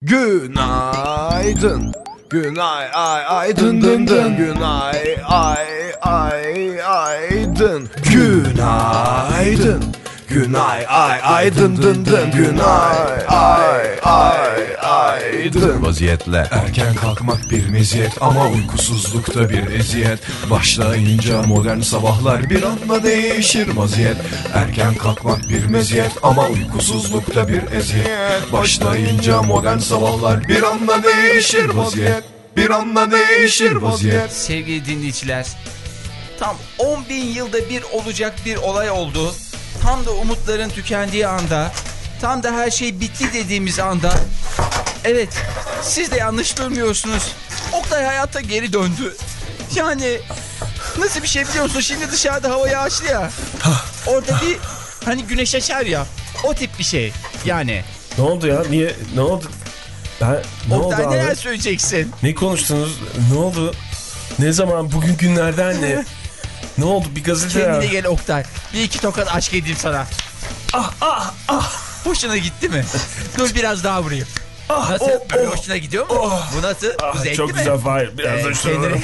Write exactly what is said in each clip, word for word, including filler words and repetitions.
Günaydın. Günay ay ay dın dın dın. Günay ay ay ay dın. Günaydın. Günay ay ay dın dın dın. Günay ay ay ay dın. Vaziyetle erken kalkmak bir meziyet ama uykusuzlukta bir eziyet. Başlayınca modern sabahlar bir anda değişir vaziyet. Erken kalkmak bir meziyet ama uykusuzlukta bir eziyet. Başlayınca modern sabahlar bir anda değişir vaziyet. Bir anda değişir vaziyet. Sevgili dinleyiciler, tam on bin yılda bir olacak bir olay oldu. Tam da umutların tükendiği anda, tam da her şey bitti dediğimiz anda. Evet, siz de yanlış durmuyorsunuz. Oktay hayata geri döndü. Yani nasıl bir şey biliyor musun? Şimdi dışarıda hava yağışlı ya. Orada bir hani güneş açar ya. O tip bir şey yani. Ne oldu ya? Niye? Ne oldu? Ben, ne Oktay oldu neler abi? söyleyeceksin? Ne konuştunuz? Ne oldu? Ne zaman? Bugün günlerden ne? Ne oldu? Bir gazete Kendine ya. gel Oktay. Bir iki tokat aşk edeyim sana. Ah ah ah. Hoşuna gitti mi? Dur biraz daha vurayım. Ah, Nasıl? oh, Böyle oh, hoşuna gidiyor mu? oh. Bu nasıl? Ah, Bu zevkli çok mi? güzel Fahir. Biraz Ee, da şöyle. kendine...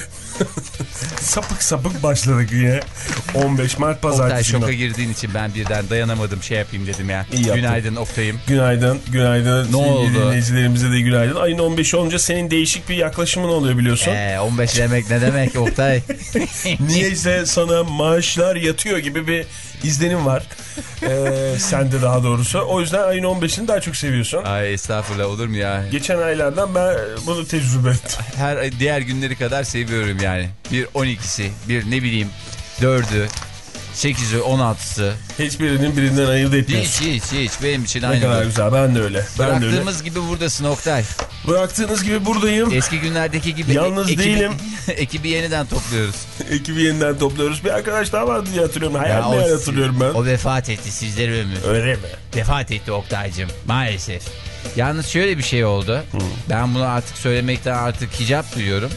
Sapık sapık başladık yine. on beş Mart Oktay pazartesi. şoka girdiğin için ben birden dayanamadım, şey yapayım dedim ya. İyi yaptın. Günaydın Oktay'ım. Günaydın, günaydın. Ne oldu? Dinleyicilerimize de günaydın. Ayın on beşi olunca senin değişik bir yaklaşımın oluyor biliyorsun. Ee, on beş demek ne demek Oktay? Niyeyse sana maaşlar yatıyor gibi bir izlenim var. Ee, sen de daha doğrusu. O yüzden ayın on beşini daha çok seviyorsun. Ay estağfurullah, olur mu ya? Geçen aylardan ben bunu tecrübe ettim. Her diğer günleri kadar seviyorum yani. Bir on ikisi, bir ne bileyim dördü, sekizi, on altısı. Hiçbirinin birinden ayırt Hiç etmiyorsun. hiç hiç benim için Ne aynı. kadar bu. güzel, ben de öyle. Ben de öyle. Bıraktığımız gibi buradasın Oktay. Bıraktığınız gibi buradayım. Eski günlerdeki gibi. Yalnız ekibi, değilim. Ekibi yeniden topluyoruz. Ekibi yeniden topluyoruz. Bir arkadaş daha vardı diye hatırlıyorum. Hayal meyal hatırlıyorum ben. O vefat etti, sizlere ömür. Öyle mi? Vefat etti Oktay'cığım maalesef. Yalnız şöyle bir şey oldu. Hmm. Ben bunu artık söylemekten artık hicap duyuyorum.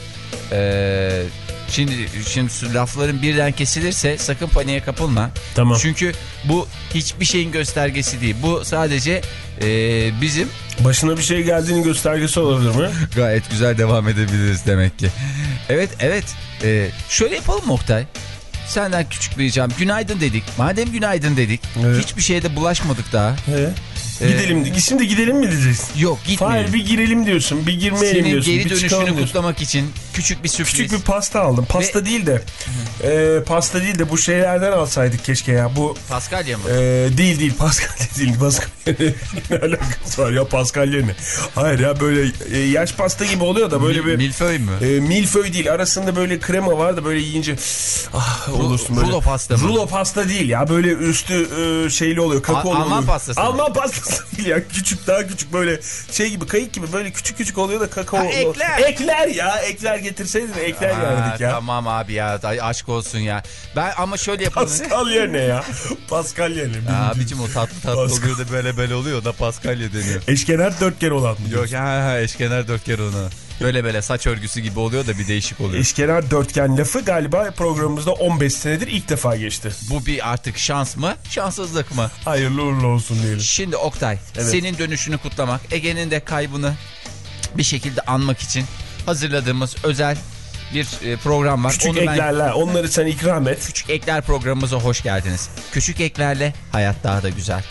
Ee, şimdi şimdi lafların birden kesilirse sakın paniğe kapılma. Tamam. Çünkü bu hiçbir şeyin göstergesi değil. Bu sadece e, bizim... Başına bir şey geldiğinin göstergesi olabilir mi? Gayet güzel devam edebiliriz demek ki. Evet evet. Ee, şöyle yapalım mı Oktay? Senden küçük bir ricam. Günaydın dedik. Madem günaydın dedik. Evet. Hiçbir şeye de bulaşmadık daha. Evet. Gidelim. Ee, Şimdi gidelim mi diyeceksin? Yok gitmeyelim. Hayır, bir girelim diyorsun. Bir girmeyelim Senin diyorsun. Senin geri bir dönüşünü kutlamak için küçük bir sürpriz. Küçük bir pasta aldım. Pasta Ve... değil de e, pasta değil de bu şeylerden alsaydık keşke ya. Bu Paskalya mı? E, değil değil. Paskalya değil. Paskalya ne alakası var ya, Paskalya ne? Hayır ya, böyle e, yaş pasta gibi oluyor da böyle Mil, bir. Milföy mü? E, milföy değil. Arasında böyle krema var da böyle yiyince ah olursun böyle. Rulo pasta mı? Rulo pasta değil ya. Böyle üstü e, şeyli oluyor. Kakaolu oluyor. Alman pastası. Alman pastası değil ya. Küçük, daha küçük, böyle şey gibi, kayık gibi böyle küçük küçük oluyor da kakao. Ha, ekler. Ekler ya. Ekler getirseydin ekler yerdik ya. Tamam abi ya. Aşk olsun ya. Ben ama şöyle yapalım. Paskalya ne ya? Paskalya ne? Abicim o tatlı tatlı Pascal. Oluyor da böyle böyle oluyor da Paskalya deniyor. Eşkenar dörtgen olan mı? Yok ha, eşkenar dörtgen onu. Böyle böyle saç örgüsü gibi oluyor da bir değişik oluyor. Eşkenar dörtgen lafı galiba programımızda on beş senedir ilk defa geçti. Bu bir artık şans mı? Şanssızlık mı? Hayırlı uğurlu olsun diyelim. Şimdi Oktay, evet. Senin dönüşünü kutlamak, Ege'nin de kaybını bir şekilde anmak için hazırladığımız özel bir program var. Küçük Onu eklerler, ben... onları sen ikram et. Küçük Ekler programımıza hoş geldiniz. Küçük eklerle hayat daha da güzel.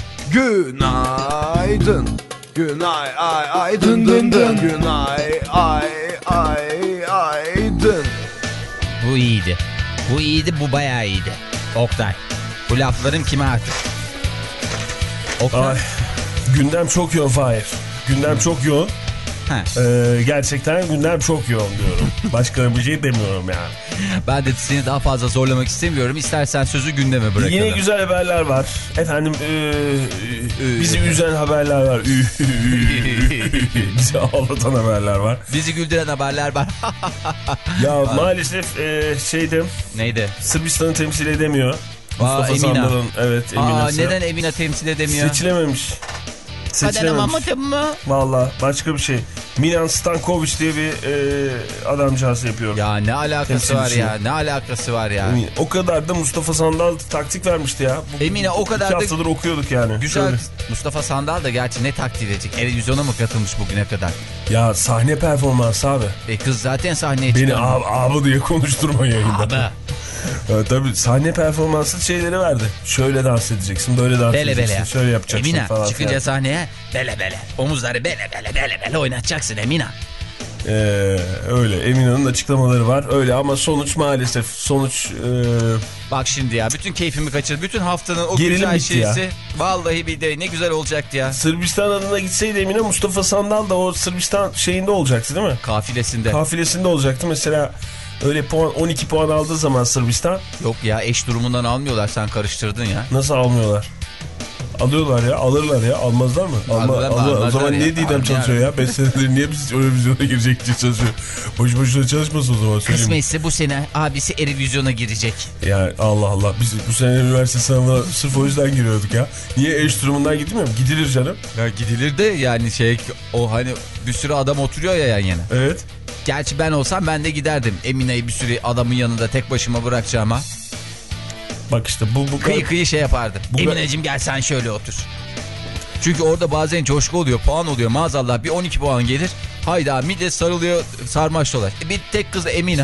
Günaydın. Günay ay ay dın dın dın. Günay ay ay ay dın. Bu iyiydi. Bu iyiydi, bu bayağı iyiydi. Oktay, bu lafların kime artık? Oktay. Ay, gündem çok yoğun Fahir. Gündem çok yoğun. Ee, gerçekten gündem çok yoğun diyorum. Başka bir şey demiyorum yani. Ben de seni daha fazla zorlamak istemiyorum. İstersen sözü gündeme bırakalım. Yine güzel haberler var. Efendim e, e, bizi üzen haberler var. Bizi ağlatan haberler var. Bizi güldüren haberler var. Ya maalesef e, şeyde. Neydi? Sırbistan'ı temsil edemiyor. Aa, Mustafa Emina. Sandal'ın, evet, Emina'sı. Aa, neden Emina temsil edemiyor? Seçilememiş. Kazanamadım mı? Valla başka bir şey. Milan Stankovic diye bir e, adamcağız yapıyor. Ya ne alakası Temsilci. var ya? Ne alakası var ya? Yani o kadar da Mustafa Sandal taktik vermişti ya. Bu, Emine o kadar iki da haftadır okuyorduk yani. güzel. Şöyle. Mustafa Sandal da gerçi ne takdir edecek? Televizyona mı katılmış bugüne kadar? Ya sahne performansı abi. E kız zaten sahneye Beni çıkıyor. abi, abi diye konuşturma yayında. Abi. Ya, tabii sahne performansı şeyleri verdi. Şöyle dans edeceksin, böyle dans Bele edeceksin, bele. şöyle yapacaksın Emine falan. çıkınca filan. sahneye bele bele. Omuzları bele bele bele bele oynatacaksın Emine. Ee, öyle Emine'nin açıklamaları var. Öyle ama sonuç maalesef sonuç e... Bak şimdi ya bütün keyfimi kaçırdı. Bütün haftanın o Gerilim güzel bitti şeysi. ya. Vallahi bir de ne güzel olacaktı ya. Sırbistan adına gitseydi Emine, Mustafa Sandal da o Sırbistan şeyinde olacaktı değil mi? Kafilesinde. Kafilesinde olacaktı. Mesela öyle puan, on iki puan aldığı zaman Sırbistan. Yok ya eş durumundan almıyorlar, sen karıştırdın ya. Nasıl almıyorlar? Alıyorlar ya, alırlar ya, almazlar mı? Alma, Alırlar mı, alırlar. O almazlar zaman ya. niye Didem Almıyor. çalışıyor ya? beş senedir niye biz Eurovizyona girecek diye çalışıyor? Boş boşuna çalışmasın o zaman. söyleyeyim. Kısmetse bu sene abisi Eurovizyona girecek. Ya Allah Allah, biz bu sene üniversite sınavına sırf o yüzden giriyorduk ya. Niye eş durumundan gitmiyor mu? Gidilir canım. Ya gidilir de yani şey o hani bir sürü adam oturuyor ya yan yana. Evet. Gerçi ben olsam ben de giderdim. Emine'yi bir sürü adamın yanında tek başıma bırakacağıma. Bak işte bu bu Kıyı kıyı şey yapardım. Bu- Emineciğim gel sen şöyle otur. Çünkü orada bazen coşku oluyor, puan oluyor. Maazallah bir on iki puan gelir. Hayda millet sarılıyor, sarmaş dolaş. E bir tek kız Emine.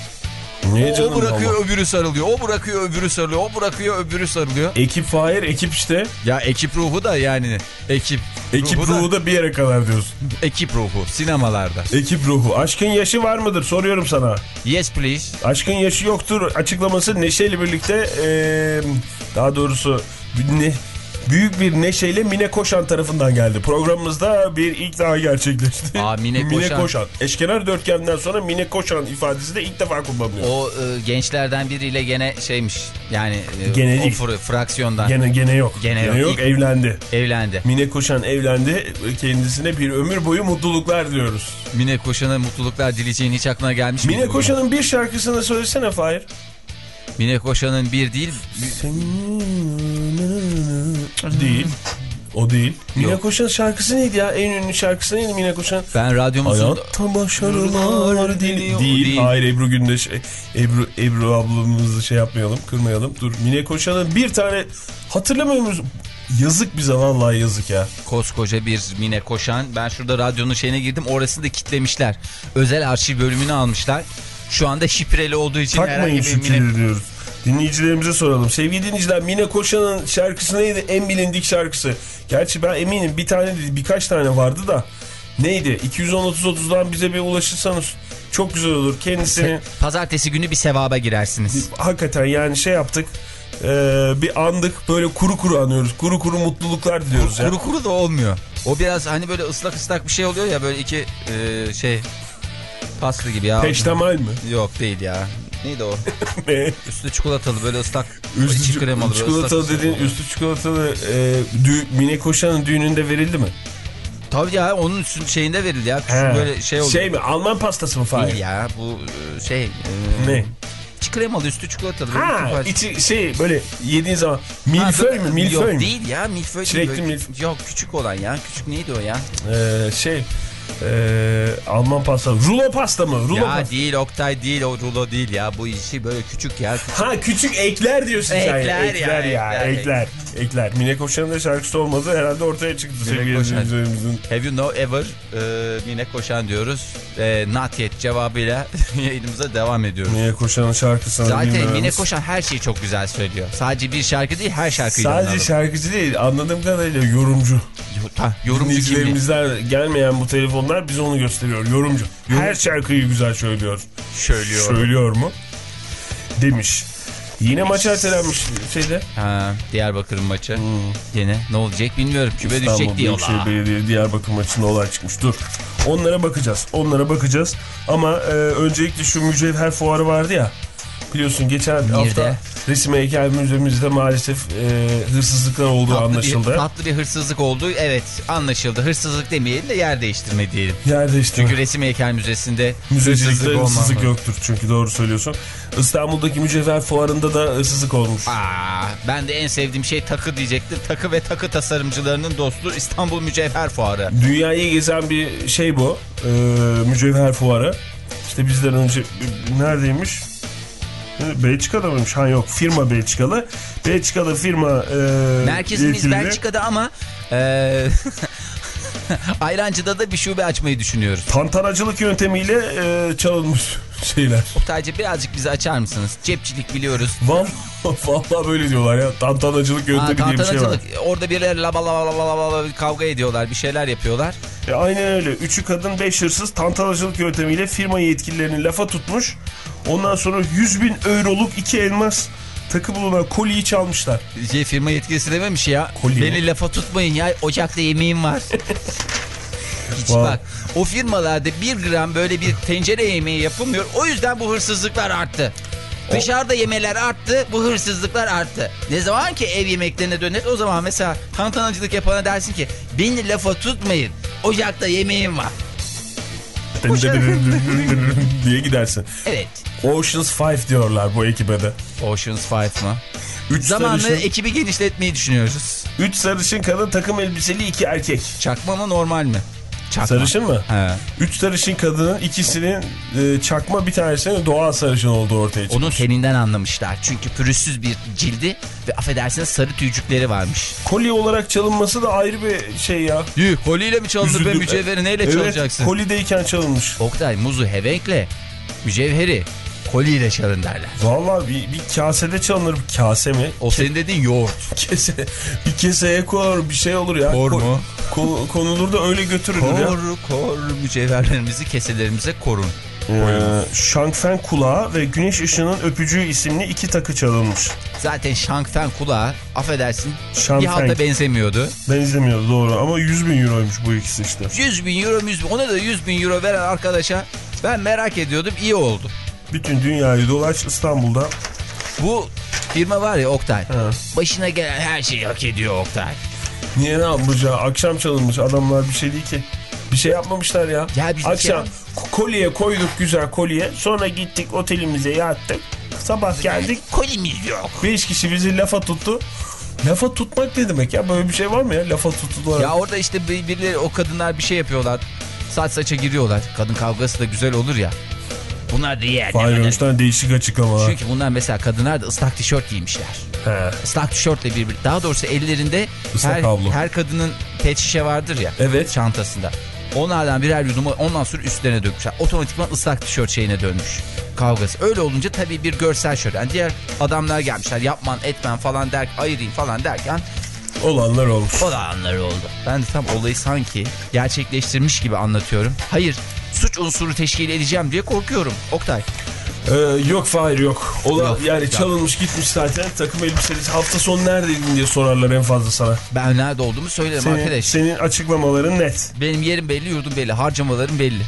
Niye O, canım o bırakıyor Allah? öbürü sarılıyor. O bırakıyor öbürü sarılıyor. O bırakıyor öbürü sarılıyor. Ekip Fahir, ekip işte. Ya ekip ruhu da yani. Ekip, Ekip ruhu, da, da bir yere kadar diyorsun. ekip ruhu sinemalarda. Ekip ruhu. Aşkın yaşı var mıdır? Soruyorum sana. Yes please. Aşkın yaşı yoktur açıklaması Neşe'yle birlikte ee, daha doğrusu ne, büyük bir neşeyle Mine Koşan tarafından geldi. Programımızda bir ilk daha gerçekleşti. Aa, Mine Koşan. Koşan. Eşkenar dörtgenden sonra Mine Koşan ifadesi de ilk defa kullanılıyor. O e, gençlerden biriyle gene şeymiş. Yani e, Gene o değil. fır- fraksiyondan Gene gene yok. Gene Gene, yok. yok. İlk- Evlendi. evlendi. Mine Koşan evlendi. Kendisine bir ömür boyu mutluluklar diliyoruz. Mine Koşan'a mutluluklar dileyeceğin hiç aklına gelmiş miydi? Mine bu? Koşan'ın bir şarkısını söylesene Fahir. Mine Koşan'ın bir değil. Değil. O değil. Mine Yok. Koşan şarkısı neydi ya? En ünlü şarkısı neydi Mine Koşan? Ben radyomuzun... Hayatta başarılar değil. Değil. Değil. Değil. Hayır, Ebru Gündeş. Ebru, Ebru ablamızı şey yapmayalım, kırmayalım. Dur, Mine Koşan'ın bir tane hatırlamıyor musun? Yazık bize, vallahi yazık ya. Koskoca bir Mine Koşan. Ben şurada radyonun şeyine girdim. Orasını da kitlemişler. Özel arşiv bölümünü almışlar. Şu anda şifreli olduğu için Takmayın herhangi bir şifreleri Mine... diyoruz. Dinleyicilerimize soralım. Sevgili dinleyiciler, Mine Koşan'ın şarkısı neydi? En bilindik şarkısı. Gerçi ben eminim bir tane değil, birkaç tane vardı da. Neydi? iki yüz on otuz otuzdan bize bir ulaşırsanız çok güzel olur. Kendisini Pazartesi günü bir sevaba girersiniz. hakikaten yani şey yaptık. Ee, bir andık, böyle kuru kuru anıyoruz. Kuru kuru mutluluklar diliyoruz ya. Kuru kuru da olmuyor. O biraz hani böyle ıslak ıslak bir şey oluyor ya, böyle iki e, şey paslı gibi ya. Peştemal mi? Yok değil ya. Neydi o? Ne? Üstü çikolatalı böyle ıslak. Üstü içi kremalı. böyle çikolatalı ıslak. dediğin üstü çikolatalı e, dü, Mine Koşan'ın düğününde verildi mi? Tabii ya, onun üstün şeyinde verildi ya. Küçük He. böyle şey oldu. Şey mi? Alman pastası mı Fahir? Değil ya, bu e, şey. E, Ne? içi kremalı üstü çikolatalı. böyle Ha, çok- içi şey böyle yediğin zaman Ha, milföy böyle- mü? Milföy Yok mü? değil ya, milföy Çilekli değil. böyle- milf- Yok, küçük olan ya. Küçük neydi o ya? Ee, şey e, Alman pasta. Rulo pasta mı? Rulo ya pasta. değil Oktay, değil o rulo değil ya. Bu işi böyle küçük ya. Küçük. Ha, küçük ekler diyorsun sen. Ekler ya, Ekler ya. ekler. Ekler. Ekler. Mine Koşan'ın da şarkısı olmadı. Herhalde ortaya çıktı Mine sevgili Koşan. dinleyicilerimizin. Have you know ever e, Mine Koşan diyoruz. E, not yet cevabıyla yayınımıza devam ediyoruz. Mine Koşan'ın şarkısını Zaten bilmiyoruz. Mine Koşan her şeyi çok güzel söylüyor. Sadece bir şarkı değil, her şarkıyı Sadece anladım. şarkıcı değil, anladığım kadarıyla yorumcu. Ha, yorumcu kimliği. Dinleyicilerimizden gelmeyen bu telefonlar bize onu gösteriyor. Yorumcu. Her şarkıyı güzel söylüyor. Söylüyor. Söylüyor mu? Demiş. Yine maç ertelenmiş şeyde. Ha, Diyarbakır'ın maçı. Hmm. Yine ne olacak bilmiyorum. Küme İstanbul düşecek diyorlar. Büyükşehir Belediye Diyarbakır maçında olay çıkmış. Dur. Onlara bakacağız. Onlara bakacağız. Ama e, öncelikle şu mücevher fuarı vardı ya. Biliyorsun geçen Nerede? hafta resim heykel müzemizde maalesef e, hırsızlıklar olduğu tatlı anlaşıldı. Bir, tatlı bir hırsızlık oldu. Evet, anlaşıldı. Hırsızlık demeyelim de yer değiştirme diyelim. Yer değiştirme. Çünkü resim heykel müzesinde Müzecilikte hırsızlık, hırsızlık olmaz. yoktur çünkü doğru söylüyorsun. İstanbul'daki mücevher fuarında da hırsızlık olmuş. Aa, ben de en sevdiğim şey takı diyecektim. Takı ve takı tasarımcılarının dostu İstanbul Mücevher Fuarı. Dünyayı gezen bir şey bu. E, mücevher fuarı. İşte bizden önce neredeymiş? Belçika'da mıymış? Ha yok, firma Belçikalı. Belçikalı firma e, Merkezimiz yetkilileri... Belçika'da ama e, Ayrancı'da da bir şube açmayı düşünüyoruz. Tantanacılık yöntemiyle e, çalınmış şeyler. Oktaycı birazcık bizi açar mısınız? Cepçilik biliyoruz. Vallahi, vallahi böyle diyorlar ya. Tantanacılık yöntemi Aa, diye bir şey var. Orada birileri laba laba laba laba laba kavga ediyorlar, bir şeyler yapıyorlar. E, aynen öyle. Üçü kadın, beş hırsız tantanacılık yöntemiyle firma yetkililerini lafa tutmuş. Ondan sonra yüz bin euroluk iki elmas takı bulunan kolyeyi çalmışlar. Şey, firma yetkilisi dememiş ya. Kolye. Beni lafa tutmayın ya, ocakta yemeğim var. Hiç Vay. bak, o firmalarda bir gram böyle bir tencere yemeği yapılmıyor. O yüzden bu hırsızlıklar arttı. O... Dışarıda yemeler arttı, bu hırsızlıklar arttı. Ne zaman ki ev yemeklerine döner, o zaman mesela tantanacılık yapana dersin ki beni lafa tutmayın, ocakta yemeğim var. diye gidersin. Evet. Ocean's Five diyorlar bu ekibe de. Ocean's Five mı? Üç Zamanla sarışın, ekibi genişletmeyi düşünüyoruz. üç sarışın kadın, takım elbiseli iki erkek. Çakma mı normal mi? Çakma. Sarışın mı? He. Üç sarışın kadının ikisinin e, çakma, bir tanesinin doğal sarışın olduğu ortaya çıkmış. Onun teninden anlamışlar. Çünkü pürüzsüz bir cildi ve affedersiniz sarı tüycükleri varmış. Kolye olarak çalınması da ayrı bir şey ya. Yuh, kolyeyle mi çalınır be, Üzüldüm. mücevheri neyle Evet, çalacaksın? kolideyken çalınmış. Oktay, muzu hevenkle, mücevheri kolyeyle çalın derler. Vallahi bir, bir kasede çalınır. Bir kase mi? O senin dediğin yoğurt. Kese, bir keseye konur, bir şey olur ya. Kor mu? Ko, konulur da öyle götürülür ya. Kor kor mücevherlerimizi keselerimize korun. Ee, Şangfen kulağı ve güneş ışığının öpücüğü isimli iki takı çalınmış. Zaten Şangfen kulağı, affedersin, Şangfen. bir halta benzemiyordu. Benzemiyordu doğru ama yüz bin euroymuş bu ikisi işte. yüz bin euro, yüz bin, ona da yüz bin euro veren arkadaşa ben merak ediyordum, iyi oldu. Bütün dünyayı dolaş, İstanbul'da. Bu firma var ya Oktay, Ha. başına gelen her şeyi hak ediyor Oktay. Niye, ne yapmış ya? Akşam çalınmış, adamlar bir şey değil ki. Bir şey yapmamışlar ya. Ya biz Akşam şey... kolye koyduk, güzel kolye. Sonra gittik otelimize yattık. Sabah geldik. Kolimiz yok. Beş kişi bizi lafa tuttu. Lafa tutmak ne demek ya? Böyle bir şey var mı ya? Lafa tuttular. Ya orada işte birileri, o kadınlar bir şey yapıyorlar. Saç saça giriyorlar. Kadın kavgası da güzel olur ya. Bunlar da yer. Hayır, üç tane değişik açıklamalar. Çünkü bunlar mesela, kadınlar da ıslak tişört giymişler. He. Islak tişörtle bir, daha doğrusu ellerinde Islak her, havlu. her kadının pet şişe vardır ya. Evet. Çantasında. Onlardan birer yudumu ondan sonra üstlerine dökmüşler. Otomatikman ıslak tişört şeyine dönmüş kavgası. Öyle olunca tabii bir görsel şöyle. Yani diğer adamlar gelmişler, yapman etmen falan der, ayırayım falan derken Olanlar olmuş. olanlar oldu. Ben de tam olayı sanki gerçekleştirmiş gibi anlatıyorum. Hayır, suç unsuru teşkil edeceğim diye korkuyorum Oktay. Ee, yok Fahir yok. Ola, Yok, yani yok. çalınmış gitmiş zaten. Takım elbiseli. Hafta sonu neredeydin diye sorarlar en fazla sana. Ben nerede olduğumu söylerim Senin, arkadaş. senin açıklamaların net. Benim yerim belli, yurdum belli, harcamalarım belli.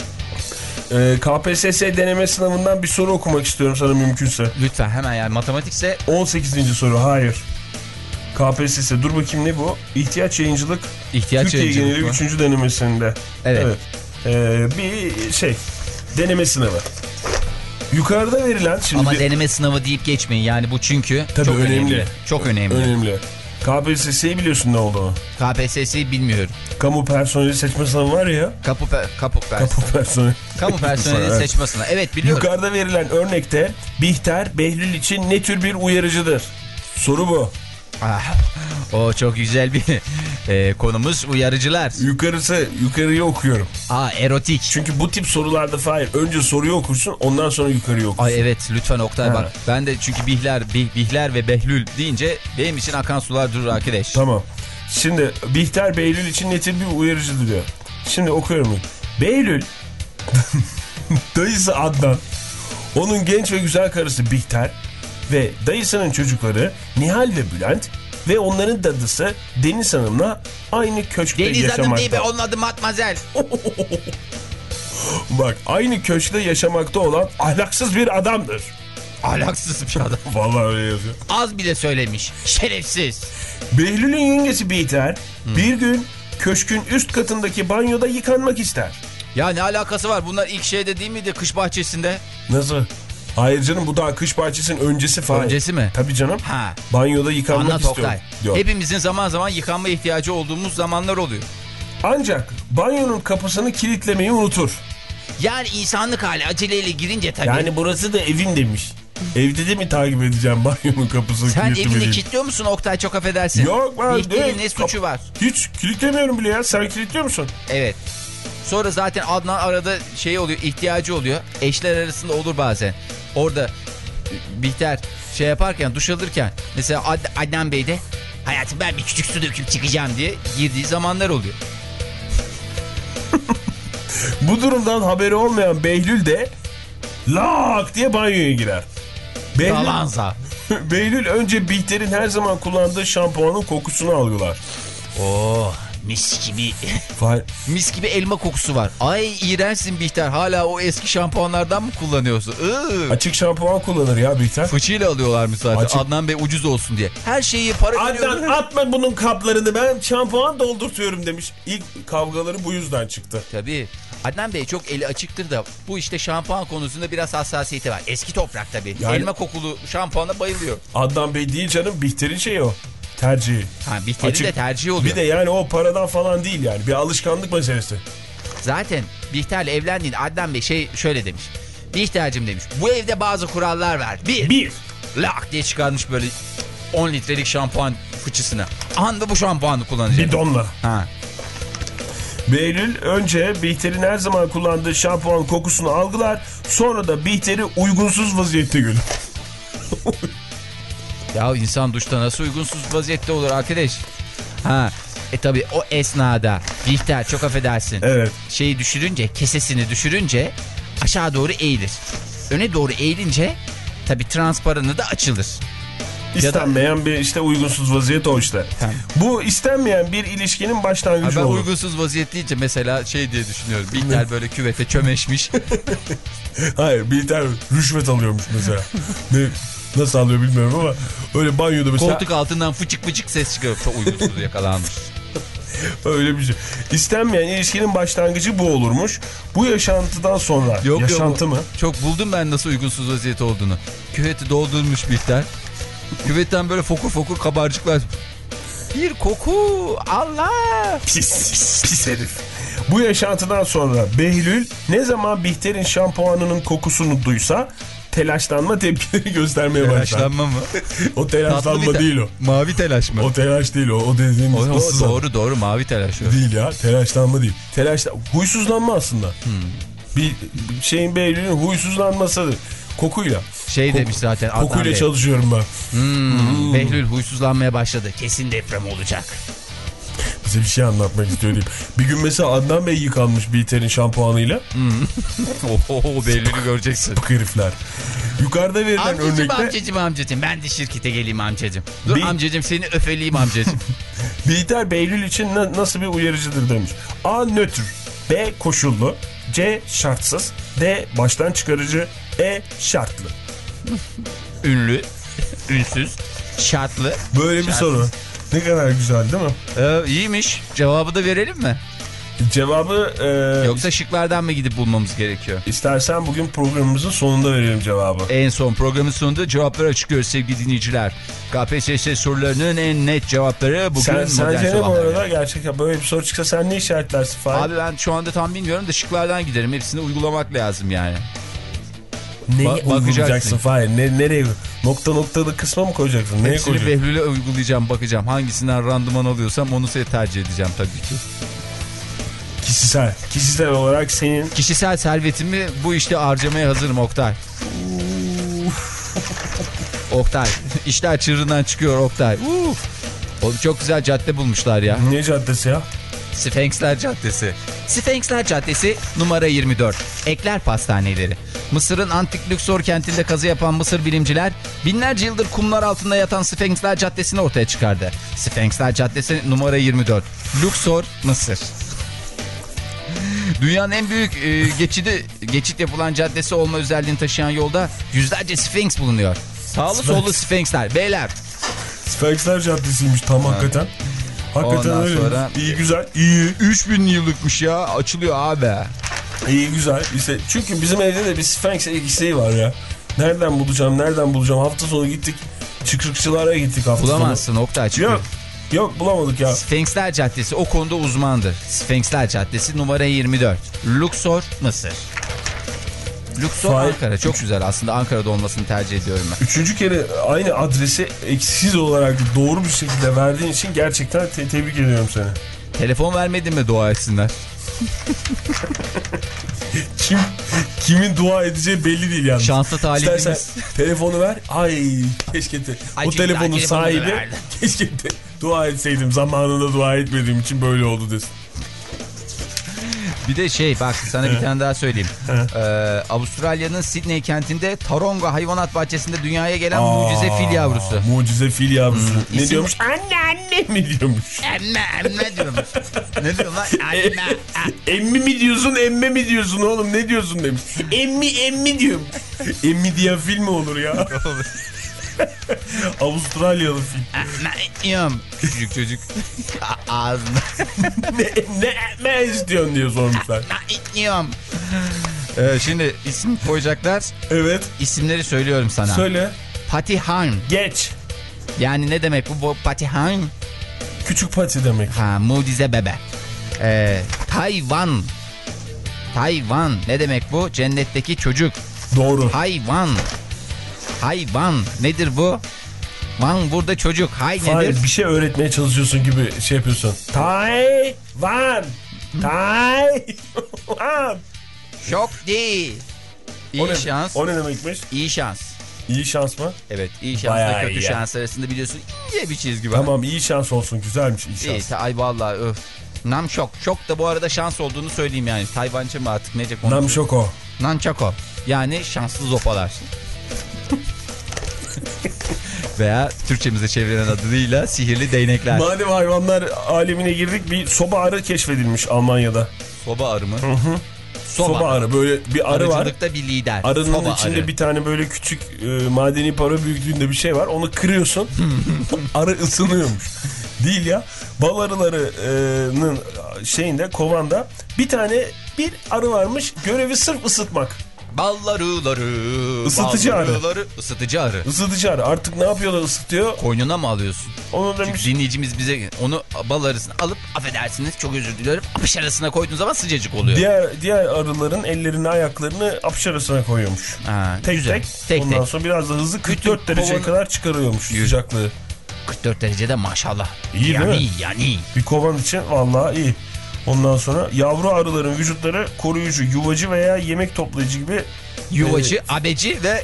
Ee, K P S S deneme sınavından bir soru okumak istiyorum sana mümkünse. Lütfen hemen, yani matematikse... on sekizinci soru. Hayır. K P S S. Dur bakayım ne bu? İhtiyaç yayıncılık. ihtiyaç Türkiye yayıncılık geneli mı? üçüncü denemesinde. Evet. Evet. Ee, bir şey. Deneme sınavı. Yukarıda verilen şimdi Ama bir- deneme sınavı deyip geçmeyin yani, bu çünkü Tabii çok önemli. önemli. Çok önemli. önemli. K P S S'yi biliyorsun ne olduğunu. K P S S'yi bilmiyorum. Kamu personeli seçme sınavı var ya. Kapu pe, kapu pers. Kamu personeli. Kamu personeli Evet. seçme sınavı. Evet, biliyorum. Yukarıda verilen örnekte Bihter, Behlül için ne tür bir uyarıcıdır? Soru bu. Ah, o çok güzel bir e, konumuz, uyarıcılar. Yukarısı, yukarıyı okuyorum. Aa, erotik. Çünkü bu tip sorularda Fahir önce soruyu okursun, ondan sonra yukarıyı okursun. Ay evet, lütfen Oktay Ha. bak. Ben de çünkü Bihler, Bih, Bihler ve Behlül deyince benim için akan sular durur arkadaş. Tamam. Şimdi Bihter Behlül için ne tür bir uyarıcıdır diyor. Şimdi okuyorum. Behlül dayısı Adnan, onun genç ve güzel karısı Bihter ve dayısının çocukları Nihal ve Bülent ve onların dadısı Deniz Hanım'la aynı köşkte Deniz yaşamakta. Hanım değil be, onun adı Matmazel. Bak, aynı köşkte yaşamakta olan ahlaksız bir adamdır. Ahlaksız bir adam. Vallahi öyle yazıyor. Az bile söylemiş. Şerefsiz. Behlül'ün yengesi Bihter hmm. bir gün köşkün üst katındaki banyoda yıkanmak ister. Ya ne alakası var? Bunlar ilk şeyde değil miydi? Kış bahçesinde. Nasıl? Hayır canım, bu daha kış bahçesinin öncesi falan. Öncesi mi? Tabii canım. Ha. Banyoda yıkanmak Anlat istiyorum diyor. Hepimizin zaman zaman yıkanma ihtiyacı olduğumuz zamanlar oluyor. Ancak banyonun kapısını kilitlemeyi unutur. Yani insanlık hali aceleyle girince tabii. Yani burası da evin demiş. Evde de mi takip edeceğim banyonun kapısını Sen kilitlemeyi? evini kilitliyor musun Oktay, çok affedersin. Yok ben Bihter'in ne suçu var? Hiç kilitlemiyorum bile ya. Sen kilitliyor musun? Evet. Sonra zaten Adnan arada şey oluyor, ihtiyacı oluyor. Eşler arasında olur bazen. Orada Bihter şey yaparken, duş alırken mesela Ad Adnan Bey de hayatım ben bir küçük su döküp çıkacağım diye girdiği zamanlar oluyor. Bu durumdan haberi olmayan Behlül de lak diye banyoya girer. Behlül, Behlül önce Bihter'in her zaman kullandığı şampuanın kokusunu algılar. Oh, mis gibi. Mis gibi elma kokusu var. Ay iğrençsin Bihter. Hala o eski şampuanlardan mı kullanıyorsun? Iı. Açık şampuan kullanır ya Bihter. Fıçıyla alıyorlarmış zaten. Açık. Adnan Bey ucuz olsun diye. Her şeyi para Adnan veriyor. Atma bunun kaplarını, ben şampuan doldurtuyorum demiş. İlk kavgaları bu yüzden çıktı. Tabii. Adnan Bey çok eli açıktır da bu işte şampuan konusunda biraz hassasiyeti var. Eski toprak tabii. Yani, elma kokulu şampuana bayılıyor. Adnan Bey değil canım, Bihter'in şeyi o. Tercihi. Ha, Bihter'in de tercihi oluyor. Bir de yani o paradan falan değil yani. Bir alışkanlık meselesi. Zaten Bihter'le evlendiğinde Adnan Bey şey şöyle demiş. Bihter'cim demiş, bu evde bazı kurallar var. Bir. Bir. Lak diye çıkarmış böyle on litrelik şampuan fıçısını. Anda bu şampuanı kullanacak. Bidonla. Ha. Behlül önce Bihter'in her zaman kullandığı şampuan kokusunu algılar. Sonra da Bihter'i uygunsuz vaziyette görür. Ya insan duşta nasıl uygunsuz vaziyette olur arkadaş? Ha. E tabi o esnada Bihter çok affedersin. Evet. Şeyi düşürünce, kesesini düşürünce aşağı doğru eğilir. Öne doğru eğilince tabi transparanı da açılır. İstenmeyen da... bir işte uygunsuz vaziyet o işte. Tamam. Bu istenmeyen bir ilişkinin başlangıcı ben olur. Ben uygunsuz vaziyet deyince mesela şey diye düşünüyorum. Bihter böyle küvete çömeşmiş. Hayır, Bihter rüşvet alıyormuş mesela. Ne, nasıl alıyor bilmiyorum ama öyle banyoda mesela. Koltuk altından fıçık fıçık ses çıkarıp çok uygunsuz yakalanmış. Öyle bir şey. İstenmeyen ilişkinin başlangıcı bu olurmuş. Bu yaşantıdan sonra. Yok, yaşantı yok, mı? Çok buldum ben nasıl uygunsuz vaziyet olduğunu. Küveti doldurmuş Bihter. Küvetten böyle fokur fokur kabarcıklar. Bir koku, Allah. Pis, pis, pis herif. Bu yaşantıdan sonra Behlül ne zaman Bihter'in şampuanının kokusunu duysa telaşlanma tepkileri göstermeye başlar. Telaşlanma mı? O telaşlanma te değil o. Mavi telaş mı? O telaş değil o. O dediğimiz o, o, doğru doğru mavi telaş o. Değil ya, telaşlanma değil. Telaşla huysuzlanma aslında. Hmm. Bir şeyin Behlül'ün huysuzlanmasıdır. Kokuyla. Şey Kok demiş zaten. Kokuyla Bey. çalışıyorum ben. Hmm, hmm. Behlül huysuzlanmaya başladı. Kesin deprem olacak. Bize bir şey anlatmak istiyorum. Bir gün mesela Adnan Bey yıkanmış Bihter'in şampuanıyla. Hmm. Oho, Behlül'ü göreceksin. Bu herifler. Yukarıda verilen amcacım, örnekte... Amcacım amcacım ben de şirkete geleyim amcacım. Dur Bi amcacım seni öfeleyim amcacım. Bihter Behlül için na nasıl bir uyarıcıdır demiş. A. Nötr. B. Koşullu. C. Şartsız. D. Baştan çıkarıcı. E. Şartlı. Ünlü. Ünsüz. Şartlı. Böyle bir şartlı. soru. Ne kadar güzel değil mi? Ee, iyiymiş. Cevabı da verelim mi? Cevabı... E, Yoksa şıklardan mı gidip bulmamız gerekiyor? İstersen bugün programımızın sonunda verelim cevabı. En son programın sonunda cevapları açıklıyoruz sevgili dinleyiciler. K P S S sorularının en net cevapları bugün sen, modern sabahlar. Sence ne bu arada gerçekten böyle bir soru çıksa sen ne işaretlersin Fahir? Abi ben şu anda tam bilmiyorum da şıklardan giderim. Hepsini uygulamak lazım yani. Neyi ba uygulayacaksın Fahir? Ne, nereye? Nokta noktada kısma mı koyacaksın? Neye hepsini koyacaksın? Behlül'e uygulayacağım, bakacağım. Hangisinden randıman alıyorsam onu tercih edeceğim tabii ki. Kişisel. Kişisel olarak senin... Kişisel servetimi bu işte harcamaya hazırım Oktay. Oktay. İşler çığırından çıkıyor Oktay. Oğlum çok güzel cadde bulmuşlar ya. Ne caddesi ya? Sphinxler Caddesi. Sphinxler Caddesi numara yirmi dört. Ekler Pastaneleri. Mısır'ın antik Luxor kentinde kazı yapan Mısır bilimciler binlerce yıldır kumlar altında yatan Sphinxler Caddesi'ni ortaya çıkardı. Sphinxler Caddesi numara yirmi dört. Luxor, Mısır. Dünyanın en büyük e, geçidi, geçit yapılan caddesi olma özelliğini taşıyan yolda yüzlerce Sphinx bulunuyor. Sağlı sollu Sphinxler. Beyler. Sphinxler Caddesi'ymiş tam ha. hakikaten. Hakikaten Ondan öyle. sonra... İyi güzel. İyi. üç bin yıllıkmış ya. Açılıyor abi. İyi güzel. İşte çünkü bizim evde de bir Sphinx eksiği var ya. Nereden bulacağım, nereden bulacağım? Hafta sonu gittik. Çıkrıkçılara gittik hafta sonu. Bulamazsın Oktay çıkıyor. Yok. Yok bulamadık ya. Sphinxler Caddesi o konuda uzmandır. Sphinxler Caddesi numara yirmi dört. Luxor, Mısır. Luxor Fahir. Ankara. Çok güzel. Aslında Ankara'da olmasını tercih ediyorum ben. Üçüncü kere aynı adresi eksiksiz olarak doğru bir şekilde verdiğin için gerçekten te tebrik ediyorum seni. Telefon vermedin mi dua etsinler? Kim, kimin dua edeceği belli değil yani. Şanslı talibimiz. İstersen telefonu ver. Ay keşke te Ay, o telefonun sahibi verdi. keşke te dua etseydim. Zamanında dua etmediğim için böyle oldu desin. Bir de şey bak sana bir tane daha söyleyeyim. ee, Avustralya'nın Sydney kentinde Taronga hayvanat bahçesinde dünyaya gelen Aa, mucize fil yavrusu. Mucize fil yavrusu. Hmm, ne isim... diyormuş? Anne anne mi diyormuş? Emme emme diyormuş. Ne diyor lan? Anne. Emmi mi diyorsun emme mi diyorsun oğlum ne diyorsun demiş. Emmi emmi diyorum. Emmi diyen fil mi olur ya? Avustralyalı fil. Yiyorum. Küçücük çocuk. Ağzında. ne, ne, ne istiyorsun diye sormuşlar. Yiyorum. Ee, şimdi isim koyacaklar. Evet. İsimleri söylüyorum sana. Söyle. Patihan. Geç. Yani ne demek bu? bu Patihan. Küçük pati demek. Ha, mucize bebe. Ee, Tayvan. Tayvan. Ne demek bu? Cennetteki çocuk. Doğru. Hayvan. Hayvan. Nedir bu? Van burada çocuk. Hay nedir? Hayır bir şey öğretmeye çalışıyorsun gibi şey yapıyorsun. Tayvan. Tayvan. Şok değil. İyi o ne, şans. O ne demekmiş? İyi şans. İyi şans mı? Evet iyi şansla kötü şans arasında biliyorsun ince bir çizgi var. Tamam iyi şans olsun güzelmiş iyi şans. İyi ay vallahi öf. Nam şok. Şok da bu arada şans olduğunu söyleyeyim yani. Tayvanca mı artık nece konuşuyor? Nam şoko. Nam şoko. Yani şanslı zopalar. Veya Türkçemize çevrilen adıyla sihirli değnekler. Madem hayvanlar alemine girdik bir soba arı keşfedilmiş Almanya'da. Soba arı mı? Hı hı. Soba, soba arı böyle bir arı var. Arıcılıkta bir lider. Arının soba içinde arı. bir tane böyle küçük e, madeni para büyüklüğünde bir şey var. Onu kırıyorsun. Arı ısınıyormuş. Değil ya. Bal arılarının şeyinde kovanda bir tane bir arı varmış. Görevi sırf ısıtmak. Ballarıları. Isıtıcı ballarıları, arı. Isıtıcı arı. Isıtıcı arı. Artık ne yapıyorlar ısıtıyor? Koynuna mı alıyorsun? Onu demiş. Çünkü dinleyicimiz bize onu bal arısını alıp affedersiniz çok özür diliyorum. Apış arasına koyduğun zaman sıcacık oluyor. Diğer diğer arıların ellerini ayaklarını apış arasına koyuyormuş. Ha, tek, güzel. tek tek. Ondan tek. sonra biraz da hızlı kırk dört Bütün dereceye kovanı... kadar çıkarıyormuş Yüz. sıcaklığı. kırk dört derecede maşallah. İyi yani, değil mi? Yani. Bir kovan için vallahi iyi. Ondan sonra yavru arıların vücutları koruyucu, yuvacı veya yemek toplayıcı gibi yuvacı, e, abeci ve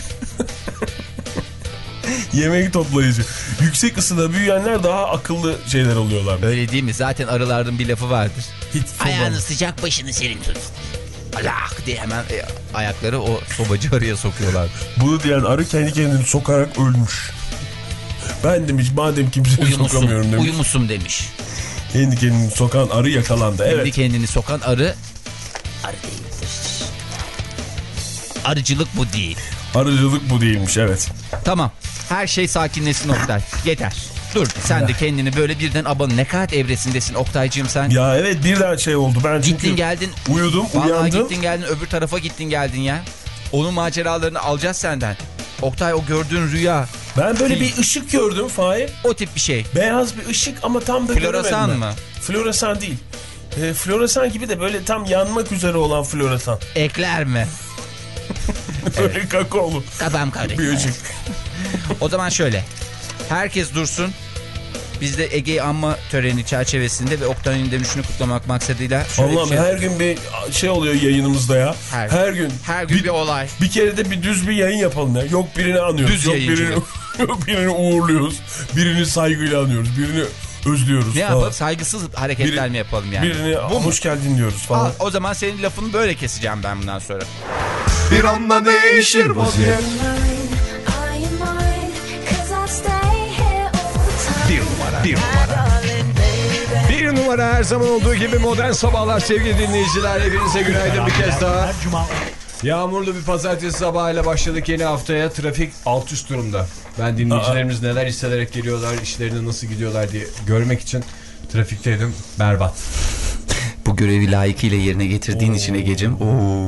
yemek toplayıcı. Yüksek ısıda büyüyenler daha akıllı şeyler oluyorlar. Öyle değil mi? Zaten arıların bir lafı vardır. Hiç ayağını sıcak başını serin tut. Allah diye hemen e, ayakları o sobacı arıya sokuyorlar. Bunu diyen arı kendi kendini sokarak ölmüş. Ben demiş madem kimseyi uyumusum, sokamıyorum demiş. Uyumusum demiş. Kendi kendini sokan arı yakalandı. Kendi evet. kendini sokan arı arı değildir. Arıcılık bu değil. Arıcılık bu değilmiş evet. Tamam. Her şey sakinleşsin Oktay. Yeter. Dur sen ya. de kendini böyle birden abanın. Ne kadar evresindesin Oktaycığım sen. Ya evet birden şey oldu. Ben çünkü gittin geldin. Uyudum Vallahi uyandım. gittin geldin öbür tarafa gittin geldin ya. Onun maceralarını alacağız senden. Oktay o gördüğün rüya. Ben böyle bir ışık gördüm Fahir. O tip bir şey. Beyaz bir ışık ama tam da floresan mı? Floresan değil. E, floresan gibi de böyle tam yanmak üzere olan floresan. Ekler mi? Böyle evet. kakaolu. Kafam karıştı. Bir ışık. O zaman şöyle. Herkes dursun. Biz de Ege Anma töreni çerçevesinde ve Oktay'ın demişini kutlamak maksadıyla. Allah'ım şey... her gün bir şey oluyor yayınımızda ya. Her, her gün. Her gün bir, bir olay. Bir kere de bir düz bir yayın yapalım ya. Yok birini anıyoruz. Düz yok birini, yok birini uğurluyoruz. Birini saygıyla anıyoruz. Birini özlüyoruz. Ne falan. yapalım? Saygısız hareketler Biri, mi yapalım yani? Birini bu hoş geldin diyoruz falan. Aa, o zaman senin lafını böyle keseceğim ben bundan sonra. Bir anda değişir vaziyet. Bir numara, bir numara. Bir numara numara her zaman olduğu gibi Modern Sabahlar sevgili dinleyiciler. Hepinize günaydın bir kez daha. Yağmurlu bir pazartesi sabahıyla başladık yeni haftaya. Trafik alt üst durumda. Ben dinleyicilerimiz Aa. neler hissederek geliyorlar, işlerine nasıl gidiyorlar diye görmek için trafikteydim. Berbat. Bu görevi layıkıyla yerine getirdiğin Oo. için Egeciğim.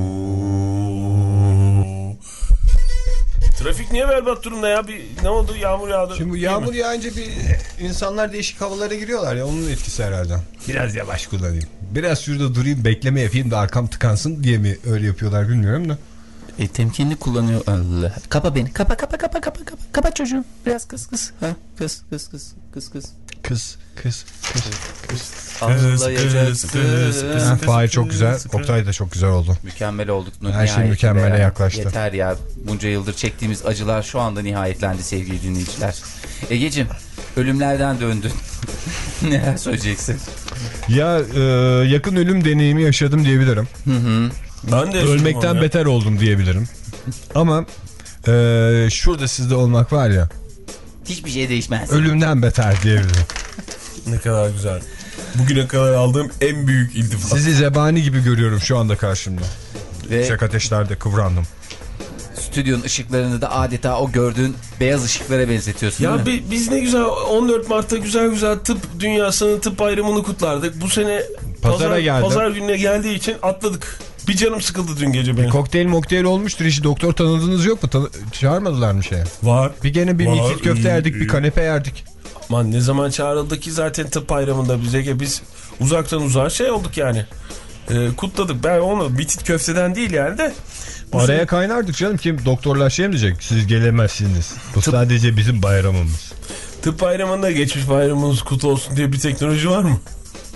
Trafik niye berbat durumda ya? Bir, ne oldu? Yağmur yağdı. Şimdi bu yağmur yağınca bir insanlar değişik havalara giriyorlar ya. Onun etkisi herhalde. Biraz yavaş kullanayım. Biraz şurada durayım, bekleme yapayım da arkam tıkansın diye mi öyle yapıyorlar bilmiyorum da. E, temkinli kullanıyor. Allah. Kapa beni. Kapa kapa kapa kapa kapa. Kapa çocuğum. Biraz kız kız. Ha? Kız kız kız kız kız. Kız kız kız kız. Ağlayacaksın. Fahir çok güzel. Oktay da çok güzel oldu. Mükemmel olduk. Her şey mükemmele ya. yaklaştı. Yeter ya. Bunca yıldır çektiğimiz acılar şu anda nihayetlendi sevgili dinleyiciler. Egeciğim, ölümlerden döndün. Neler söyleyeceksin? Ya e, yakın ölüm deneyimi yaşadım diyebilirim. Hı hı. Ben de ölmekten beter oldum diyebilirim. Ama e, şurada sizde olmak var ya. Hiçbir şey değişmez. Ölümden beter diyebilirim. Ne kadar güzel. Bugüne kadar aldığım en büyük iltifat. Sizi zebani gibi görüyorum şu anda karşımda. Ve yüksek ateşlerde kıvrandım. Stüdyonun ışıklarını da adeta o gördüğün beyaz ışıklara benzetiyorsun. Ya bi, biz ne güzel on dört Mart'ta güzel güzel tıp dünyasının tıp bayramını kutlardık. Bu sene Pazara pazar, geldi. Pazar gününe geldiği için atladık. Bir canım sıkıldı dün gece benim. Bir kokteyl mokteyl olmuştur. Hiç doktor tanıdığınız yok mu? Tanı çağırmadılar mı şeye? Var. Bir gene bir var, mikit köfte yerdik, bir kanepe yerdik. Aman ne zaman çağrıldı ki zaten tıp bayramında bize, biz uzaktan uzağa şey olduk yani. Ee, kutladık. Ben onu bitit köfteden değil yani de. Araya sene... kaynardık canım. Kim doktorlar şey mi diyecek? Siz gelemezsiniz. Bu tıp... sadece bizim bayramımız. Tıp bayramında geçmiş bayramımız kutlu olsun diye bir teknoloji var mı?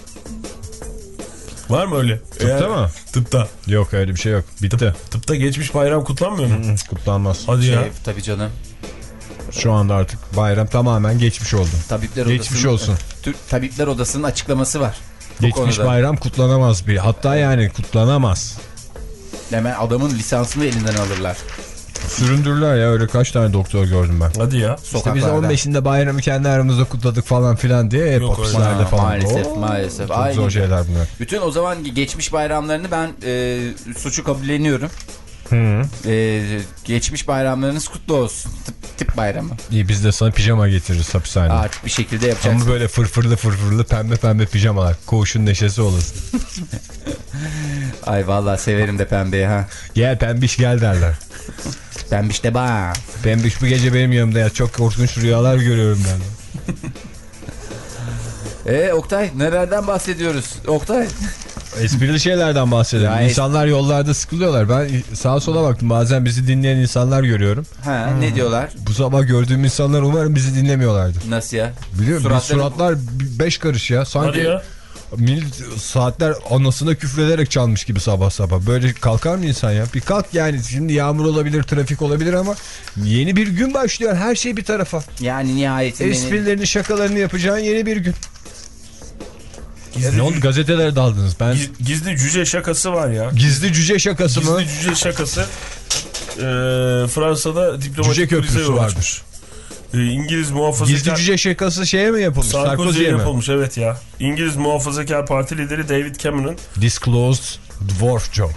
Var mı öyle? Tıpta Eğer... mı? Tıpta. Yok öyle bir şey yok. Bitti. Tıp, tıpta geçmiş bayram kutlanmıyor mu? Hı, kutlanmaz. Hadi şey, ya. Tabii canım. Şu anda artık bayram tamamen geçmiş oldu. Tabipler geçmiş olsun. Türk Tabipler Odası'nın açıklaması var. Geçmiş konuda. Bayram kutlanamaz bir. Hatta yani kutlanamaz. Hemen adamın lisansını elinden alırlar. Süründürürler ya, öyle kaç tane doktor gördüm ben. Hadi ya. İşte biz on beşinde bayramı kendi aramızda kutladık falan filan diye hep hapislerde falan. Maalesef Oo, maalesef. Çok Aynı. zor şeyler bunlar. Bütün o zaman geçmiş bayramlarını ben e, suçu kabulleniyorum. Hı. E, geçmiş bayramlarınız kutlu olsun. Tıp, tıp bayramı. İyi, biz de sana pijama getiririz hapishanede. Artık bir şekilde yapacaksın. Ama böyle fırfırlı fırfırlı pembe pembe pijamalar. Koğuşun neşesi olur. Ay vallahi severim de pembeyi ha. Gel pembiş gel derler. Pembiş de ba. Pembiş bu gece benim yanımda ya. Çok korkunç rüyalar görüyorum ben. Eee Oktay nelerden bahsediyoruz Oktay? Esprili şeylerden bahsedelim. Ya İnsanlar es yollarda sıkılıyorlar. Ben sağa sola baktım. Bazen bizi dinleyen insanlar görüyorum. Ha, hmm. Ne diyorlar? Bu sabah gördüğüm insanlar umarım bizi dinlemiyorlardır. Nasıl ya? Biliyorum. Suratları... Suratlar beş karış ya. Sanki ya. Saatler anasına küfrederek çalmış gibi sabah sabah. Böyle kalkar mı insan ya? Bir kalk yani. Şimdi yağmur olabilir, trafik olabilir ama yeni bir gün başlıyor. Her şey bir tarafa. Yani nihayetinde. Esprilerini, şakalarını yapacağın yeni bir gün. Gizli ne oldu, gazetelere daldınız? Ben... Giz, gizli cüce şakası var ya. Gizli cüce şakası gizli mı? Gizli cüce şakası. Ee, Fransa'da diplomatik krize varmış. Ee, İngiliz muhafazakar... Gizli cüce şakası şeye mi yapılmış? Sarkozy'ye yapılmış, evet ya. İngiliz muhafazakar parti lideri David Cameron. Disclosed dwarf joke.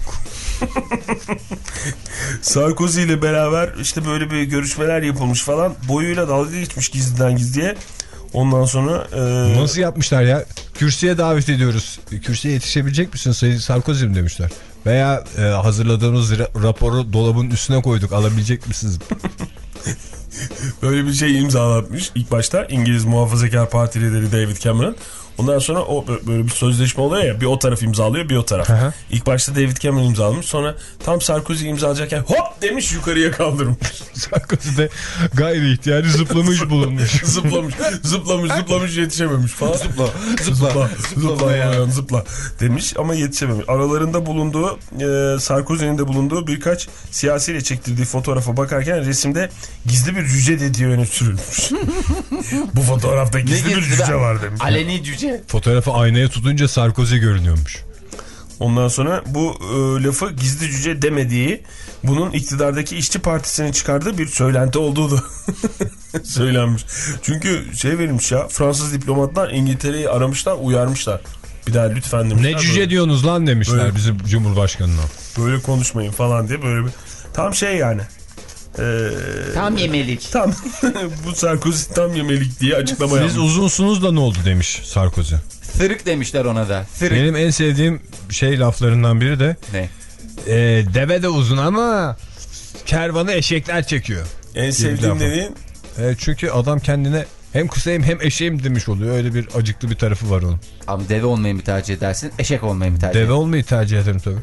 Sarkozy ile beraber işte böyle bir görüşmeler yapılmış falan. Boyuyla dalga geçmiş gizliden gizliye. Ondan sonra... E... Nasıl yapmışlar ya? Kürsüye davet ediyoruz. Kürsüye yetişebilecek misin Sayın Sarkozy mi demişler. Veya e, hazırladığımız ra raporu dolabın üstüne koyduk, alabilecek misiniz? Böyle bir şey imzalatmış ilk başta İngiliz Muhafazakar Parti lideri David Cameron. Ondan sonra o böyle bir sözleşme oluyor ya, bir o taraf imzalıyor bir o taraf. Aha. İlk başta David Cameron imzalamış, sonra tam Sarkozy imzalayacakken hop demiş, yukarıya kaldırmış. Sarkozy de gayri ihtiyari zıplamış bulunmuş. zıplamış zıplamış zıplamış yetişememiş falan. Zıpla zıpla zıpla, zıpla yani zıpla demiş ama yetişememiş. Aralarında bulunduğu e, Sarkozy'nin de bulunduğu birkaç siyasiyle çektirdiği fotoğrafa bakarken resimde gizli bir cüce dediği öne sürülmüş. Bu fotoğrafta gizli bir cüce var demiş. Aleni cüce. Fotoğrafı aynaya tutunca Sarkozy görünüyormuş. Ondan sonra bu e, lafı gizli cüce demediği, bunun iktidardaki İşçi Partisi'nin çıkardığı bir söylenti olduğu da söylenmiş. Çünkü şey verilmiş ya, Fransız diplomatlar İngiltere'yi aramışlar, uyarmışlar. Bir daha lütfen demişler. Ne cüce böyle, diyorsunuz lan demişler böyle, bizim Cumhurbaşkanı'na. Böyle konuşmayın falan diye böyle bir. Tam şey yani. Ee, Tam yemelik. Tam bu Sarkozy tam yemelik diye açıklama Siz yapmış. uzunsunuz da ne oldu demiş Sarkozy. Sırık demişler ona da. Sırık. Benim en sevdiğim şey laflarından biri de Ne? E, deve de uzun ama kervanı eşekler çekiyor. En sevdiğim dediğin? E, çünkü adam kendine hem kısayım hem eşeğim demiş oluyor. Öyle bir acıklı bir tarafı var onun. Ama deve olmayı mı tercih edersin? Eşek olmayı mı tercih Deve edersin? olmayı tercih ederim tabii.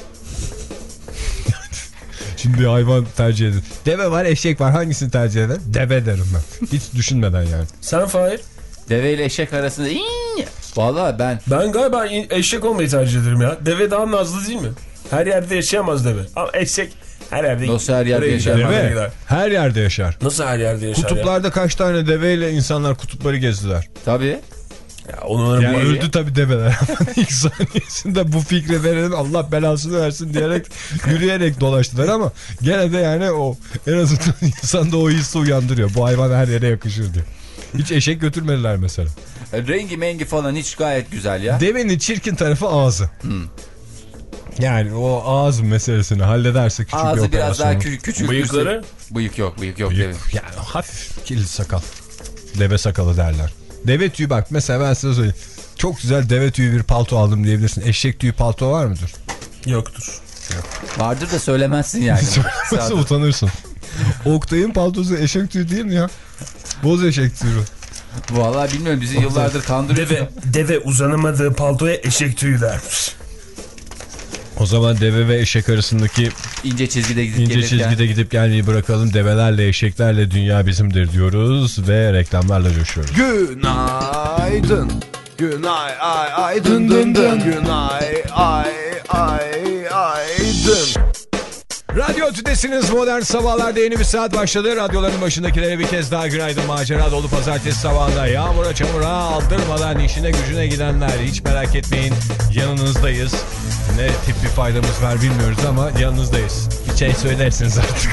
Şimdi hayvan tercih edin. Deve var, eşek var. Hangisini tercih eder? Deve derim ben. Hiç düşünmeden yani. Sen Fahir? Deve ile eşek arasında... Vallahi ben... Ben galiba eşek olmayı tercih ederim ya. Deve daha nazlı değil mi? Her yerde yaşayamaz deve. Ama eşek her yerde... Nasıl her yerde yaşar? Deve her yerde yaşar. Nasıl her yerde yaşar? Kutuplarda ya? kaç tane deveyle insanlar kutupları gezdiler. Tabii. Ya onların Yani bir... öldü tabii develer. İlk saniyesinde bu fikri verelim Allah belasını versin diyerek yürüyerek dolaştılar ama gene de yani o en azından insanda o hissi uyandırıyor. Bu hayvan her yere yakışır diyor. Hiç eşek götürmediler mesela. Rengi mengi falan hiç gayet güzel ya. Devenin çirkin tarafı ağzı. Hmm. Yani o ağız meselesini hallederse küçük ağzı bir biraz daha operasyonu. küçük. küçük Bıyıkları? Bıyık yok bıyık yok. Bıyık, deve. yani hafif kirli sakal. Deve sakalı derler. Deve tüyü bak mesela ben size söyleyeyim. Çok güzel deve tüyü bir palto aldım diyebilirsin. Eşek tüyü palto var mıdır? Yoktur. Vardır da söylemezsin yani. Söylemezse utanırsın. Oktay'ın paltosu eşek tüyü değil mi ya? Boz eşek tüyü. Vallahi bilmiyorum bizi yıllardır kandırıyor. Deve, deve uzanamadığı paltoya eşek tüyü dermiş. O zaman deve ve eşek arasındaki ince çizgide gidip ince gelirken... çizgide gidip gelmeyi bırakalım. Develerle eşeklerle dünya bizimdir diyoruz ve reklamlarla coşuyoruz. Günaydın. Günay ay ay dın dın dın. Günay ay ay ay dın. Radyo Tüdesiniz, modern sabahlarda yeni bir saat başladı. Radyoların başındakilere bir kez daha günaydın. Macera dolu pazartesi sabahında yağmura çamura aldırmadan işine gücüne gidenler, hiç merak etmeyin, yanınızdayız. Ne tip bir faydamız var bilmiyoruz ama yanınızdayız. Bir şey söylersiniz artık.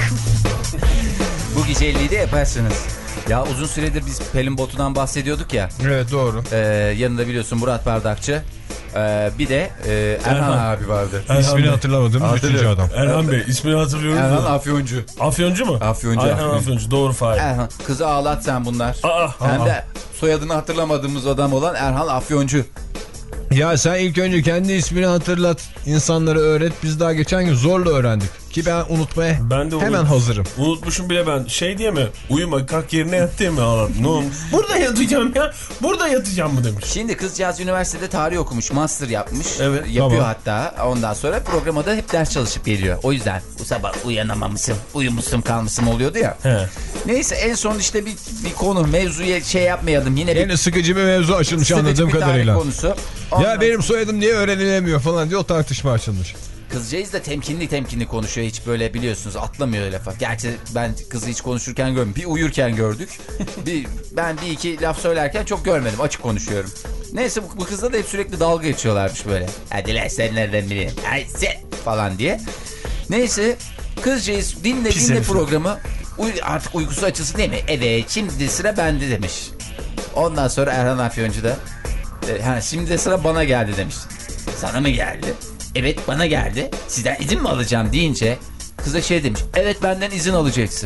Bu güzelliği de yaparsınız. Ya uzun süredir biz Pelin Botu'dan bahsediyorduk ya. Evet doğru. Ee, yanında biliyorsun Murat Bardakçı. Ee, bir de e, Erhan, Erhan abi vardı. Erhan İsmini Bey. Hatırlamadım. Üçüncü adam. Erhan Bey ismini hatırlıyorum. Erhan Afyoncu. Afyoncu mu? Afyoncu. Erhan Afyoncu. Doğru Fahir. Erhan. Kızı ağlat sen bunlar. Aa, Hem aa. de soyadını hatırlamadığımız adam olan Erhan Afyoncu. Ya sen ilk önce kendi ismini hatırlat, insanlara öğret. Biz daha geçen gün zorla öğrendik. Ki ben unutmaya ben de hemen unut, hazırım. Unutmuşum bile ben. Şey diye mi? Uyuma kalk yerine yat diye mi ağladım? Ne oldu? Burada yatacağım ya. Burada yatacağım mı demiş. Şimdi kızcağız üniversitede tarih okumuş. Master yapmış. Evet. Yapıyor tamam. hatta. Ondan sonra programa da hep ders çalışıp geliyor. O yüzden bu sabah uyanamamışım, uyumuşum kalmışım oluyordu ya. He. Neyse en son işte bir, bir konu mevzuya şey yapmayalım. Yine Yine bir sıkıcı bir mevzu açılmış sıkıcı anladığım bir tarih kadarıyla. konusu. Ondan Ya benim soyadım niye öğrenilemiyor falan diye o tartışma açılmış. Kızcağız da temkinli temkinli konuşuyor. Hiç böyle biliyorsunuz atlamıyor lafa. Gerçi ben kızı hiç konuşurken görmedim. Bir uyurken gördük. bir, ben bir iki laf söylerken çok görmedim. Açık konuşuyorum. Neyse bu, bu kızla da hep sürekli dalga geçiyorlarmış böyle. Hadi lan sen nereden biliyorsun? Ay sen falan diye. Neyse kızcağız dinle Pis dinle herif. programı. Uy, artık uykusu açılsın değil mi? Evet şimdi sıra bende demiş. Ondan sonra Erhan Afyoncu da e, ha, şimdi de sıra bana geldi demiş. Sana mı geldi? Evet bana geldi. Sizden izin mi alacağım deyince kıza şey demiş. Evet benden izin alacaksın.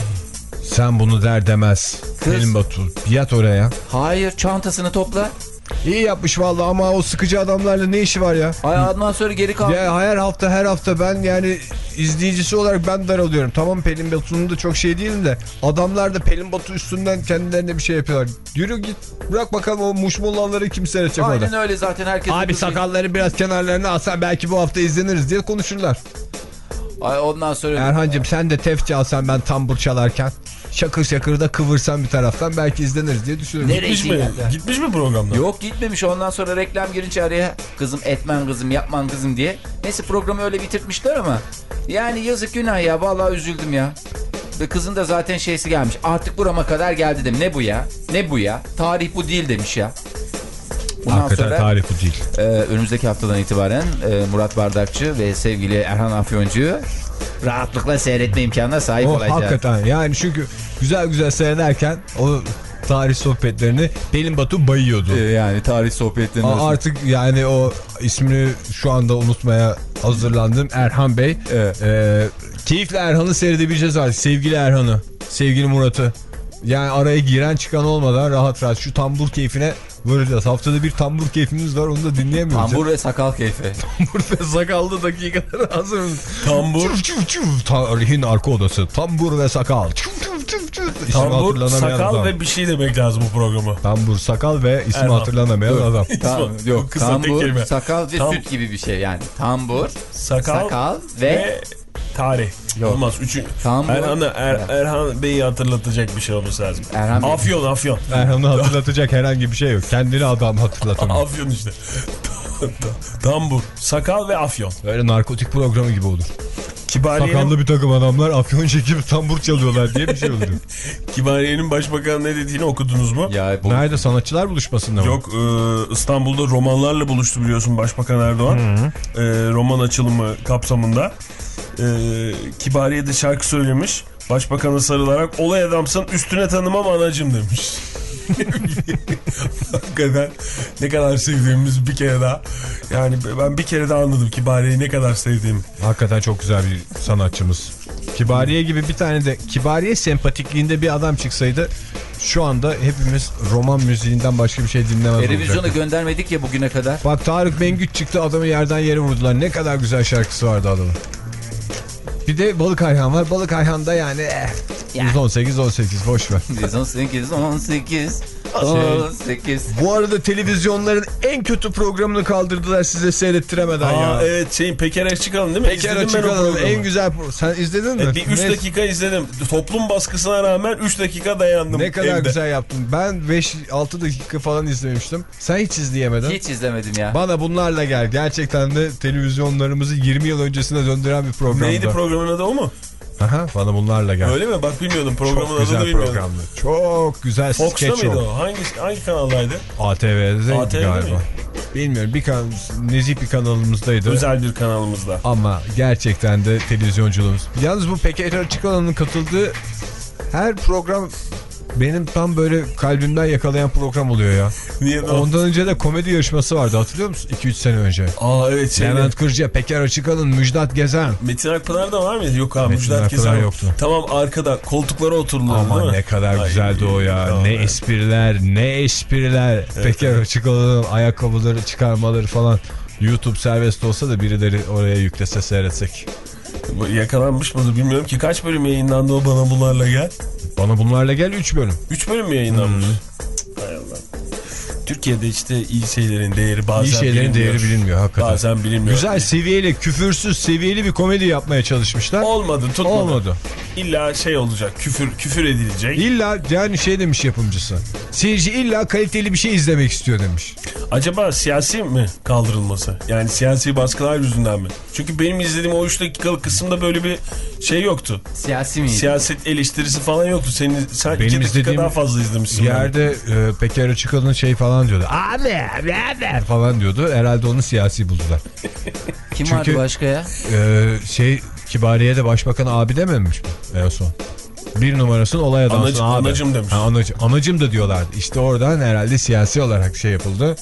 Sen bunu der demez. Kız. Pelin Batu yat oraya. Hayır çantasını topla. İyi yapmış vallahi ama o sıkıcı adamlarla ne işi var ya? Ay ondan sonra geri kal. Ya her hafta her hafta ben yani izleyicisi olarak ben daralıyorum. Tamam Pelin Batu'nun da çok şey değilim de adamlar da Pelin Batu üstünden kendilerine bir şey yapıyorlar. Yürü git bırak bakalım o muşmullanları kim seyredecek orada. Aynen öyle zaten herkes. Abi sakalları biraz kenarlarına alsan belki bu hafta izleniriz diye konuşurlar. Ay ondan sonra. Erhancığım sen de tefçi alsan ben tambur çalarken şakır şakır da kıvırsan bir taraftan belki izleniriz diye düşünüyorum. Gitmiş mi? Yani. Gitmiş mi programda? Yok gitmemiş. Ondan sonra reklam girince araya kızım etmen kızım yapman kızım diye. Neyse programı öyle bitirtmişler ama yani yazık günah ya vallahi üzüldüm ya. Ve kızın da zaten şeysi gelmiş. Artık burama kadar geldi dedim. Ne bu ya? Ne bu ya? Tarih bu değil demiş ya. Bundan Hakikaten sonra, tarih bu değil. E, önümüzdeki haftadan itibaren e, Murat Bardakçı ve sevgili Erhan Afyoncu'yu rahatlıkla seyretme imkanına sahip o, olacağız. Hakikaten yani çünkü güzel güzel seyrederken o tarih sohbetlerini Pelin Batu bayıyordu. Ee, yani tarih sohbetlerini Aa, artık yani o ismini şu anda unutmaya hazırlandım. Erhan Bey. Evet. E, keyifle Erhan'ı seyredebileceğiz artık. Sevgili Erhan'ı, sevgili Murat'ı. Yani araya giren çıkan olmadan rahat rahat şu tambur keyfine varacağız. Haftada bir tambur keyfimiz var, onu da dinleyemiyoruz. Tambur ve sakal keyfi. Tambur ve sakallı dakikalar hazır mısın? Tambur. Çuf çuf çuf. Tarihin arka odası. Tambur ve sakal. Çuf çuf çuf çuf. Tambur, sakal ve bir şey demek lazım bu programı. Tambur, sakal ve ismi Erhan. hatırlanamayan adam. Tam, yok, Kısa tambur, tek kelime. sakal ve Tam- süt gibi bir şey yani. Tambur, Sakal, sakal ve... ve tarih. Yok. Olmaz. Üçü. Tambur. Erhan'ı Er, Erhan Bey'i hatırlatacak bir şey olması lazım. Erhan Bey. Afyon, Afyon. Erhan'ı hatırlatacak herhangi bir şey yok. Kendini adam hatırlatamıyor. Afyon işte. Tambur, sakal ve afyon. Böyle narkotik programı gibi olur. Kibariye'nin, Sakallı bir takım adamlar afyon çekip tambur çalıyorlar diye bir şey oluyor. Kibariye'nin başbakanı ne dediğini okudunuz mu? Ya bu... Nerede, sanatçılar buluşmasında mı? Yok, e, İstanbul'da romanlarla buluştu biliyorsun Başbakan Erdoğan. E, roman açılımı kapsamında. E, Kibariye de şarkı söylemiş. Başbakan'a sarılarak olay adamsın üstüne tanımam anacım demiş. Hakikaten ne kadar sevdiğimiz bir kere daha. Yani ben bir kere daha anladım Kibariye'yi ne kadar sevdiğimi. Hakikaten çok güzel bir sanatçımız. Kibariye gibi bir tane de Kibariye sempatikliğinde bir adam çıksaydı şu anda hepimiz roman müziğinden başka bir şey dinlemez Televizyona olacaktık. göndermedik ya bugüne kadar. Bak Tarık Mengüç çıktı, adamı yerden yere vurdular. Ne kadar güzel şarkısı vardı adamın. Bir de Balık Ayhan var. Balık Ayhan'da yani eh, yüz on sekiz on sekiz boş ver. yüz on sekiz on sekiz on sekiz. Bu arada televizyonların en kötü programını kaldırdılar size seyrettiremeden Aa, ya. evet şeyin Peker Açıkalın değil mi? Peker İzledim ben o Açıkalın programı. en güzel pro- sen izledin mi? E, bir üç ne, dakika izledim. Toplum baskısına rağmen üç dakika dayandım. ne kadar evde. güzel yaptın. Ben beş altı dakika falan izlemiştim. Sen hiç izleyemedin. Hiç izlemedim ya. Bana bunlarla gel. Gerçekten de televizyonlarımızı yirmi yıl öncesine döndüren bir programdı. Neydi programın adı o mu? Aha, bana bunlarla gel. Öyle mi? Bak bilmiyordum. Programın Çok adını güzel bilmiyordum. programdı. Çok güzel Fox'ta skeç mıydı o. o? Hangi, hangi kanaldaydı? A T V'de A T V'de galiba. mi? Bilmiyorum, bir kan nezih bir kanalımızdaydı. Özel bir kanalımızda. Ama gerçekten de televizyonculuğumuz. Yalnız bu Peker Açıkalan'ın katıldığı her program benim tam böyle kalbimden yakalayan program oluyor ya. Niye de o? Ondan önce de komedi yarışması vardı, hatırlıyor musun? iki üç sene önce. Aa evet. Şeyde. Levent Kırca, Peker Açıkalın, Müjdat Gezen. Metin Akpınar da var mıydı? Yok abi. Metin Müjdat Akpınar Gezen yoktu. Tamam arkada koltuklara oturdular değil Ama mi? ne kadar Ay, güzeldi o ya. tamam, ne evet. espriler, ne espriler. Peker Açıkalan'ın ayakkabıları çıkarmaları falan. YouTube serbest olsa da birileri oraya yüklese seyretsek. Bu yakalanmış mıdır bilmiyorum ki. Kaç bölüm yayınlandı o bana bunlarla gel? Bana bunlarla gel üç bölüm. üç bölüm mü yayınlanmış? Hmm. Hay Allah. Türkiye'de işte iyi şeylerin değeri bazen İyi şeylerin bilinmiyor. değeri bilinmiyor hakikaten. Bazen bilinmiyor. Güzel, seviyeli, küfürsüz, seviyeli bir komedi yapmaya çalışmışlar. Olmadı, tutmadı. Olmadı. İlla şey olacak, küfür küfür edilecek. İlla yani şey demiş yapımcısı. Seyirci illa kaliteli bir şey izlemek istiyor demiş. Acaba siyasi mi kaldırılması? Yani siyasi baskılar yüzünden mi? Çünkü benim izlediğim o üç dakikalık kısımda böyle bir şey yoktu. Siyasi miydi? Siyaset eleştirisi falan yoktu. Senin, sen Benim iki dakika izlediğim daha fazla izlemişsin. Bir yerde e, Peker Açıkalın şey falan diyordu. Abi, abi, abi falan diyordu. Herhalde onu siyasi buldular. Kim Çünkü- vardı başka ya? E, şey Kibariye de başbakan abi dememiş mi en son? Bir numarasının olay adamsın Anacım- abi. anacım demiş. Ha, anacım, anacım da diyorlardı. İşte oradan herhalde siyasi olarak şey yapıldı.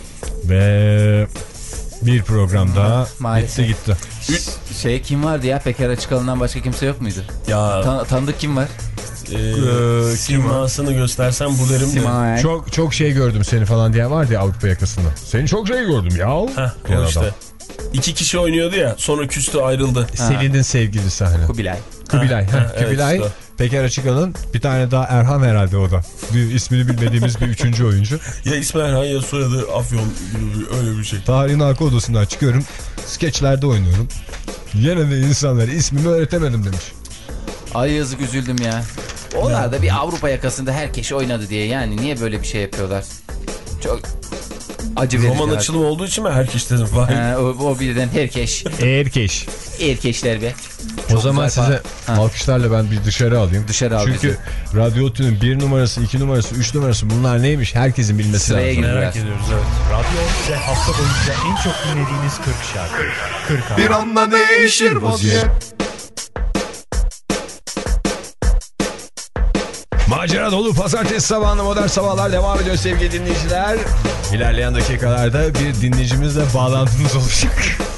Ve bir program daha Maalesef. gitti gitti. Şey kim vardı ya? Peker Açıkalın'dan başka kimse yok muydu? Ya Tan tanıdık kim var? e, simasını göstersem bularım de. Simay. Çok çok şey gördüm seni falan diye vardı ya Avrupa yakasında. Seni çok şey gördüm ya. Heh, diyen o işte. adam. İki kişi oynuyordu ya sonra küstü ayrıldı. Selin'in sevgilisi hani. Kubilay. Kubilay. Ha, Ha, evet Kubilay. işte. Peker Açıkalın, bir tane daha Erhan herhalde o da. Bir, ismini bilmediğimiz bir üçüncü oyuncu. Ya ismi Erhan ya soyadı Afyon gibi öyle bir şey. Tarihin arka odasından çıkıyorum. Skeçlerde oynuyorum. Yine de insanlara ismimi öğretemedim demiş. Ay yazık, üzüldüm ya. Onlar da bir Avrupa yakasında herkes oynadı diye, yani niye böyle bir şey yapıyorlar? Çok acı verici. Roman açılımı olduğu için mi herkes dedim? Vay. He, o, o birden herkes. Erkeş. Erkeşler be. O Çok zaman güzel size ha. alkışlarla ben bir dışarı alayım. Dışarı al Çünkü Radyo Otü'nün bir numarası, iki numarası, üç numarası bunlar neymiş herkesin bilmesi Sıraya lazım. gir. Merak ediyoruz evet. Radyo size hafta boyunca en çok dinlediğiniz kırk şarkı. kırk Bir anda değişir vaziyet. Macera dolu pazartesi sabahında Modern Sabahlar devam ediyor sevgili dinleyiciler. İlerleyen dakikalarda bir dinleyicimizle bağlantımız olacak.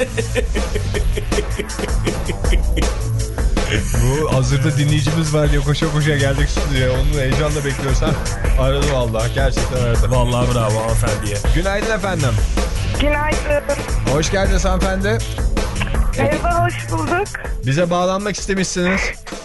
Bu hazırda dinleyicimiz var diye koşa koşa geldik stüdyoya. Onu heyecanla bekliyorsan aradı vallahi. Gerçekten aradı. Vallahi bravo hanımefendiye. Günaydın efendim. Günaydın. Hoş geldiniz hanımefendi. Merhaba, hoş bulduk. Bize bağlanmak istemişsiniz.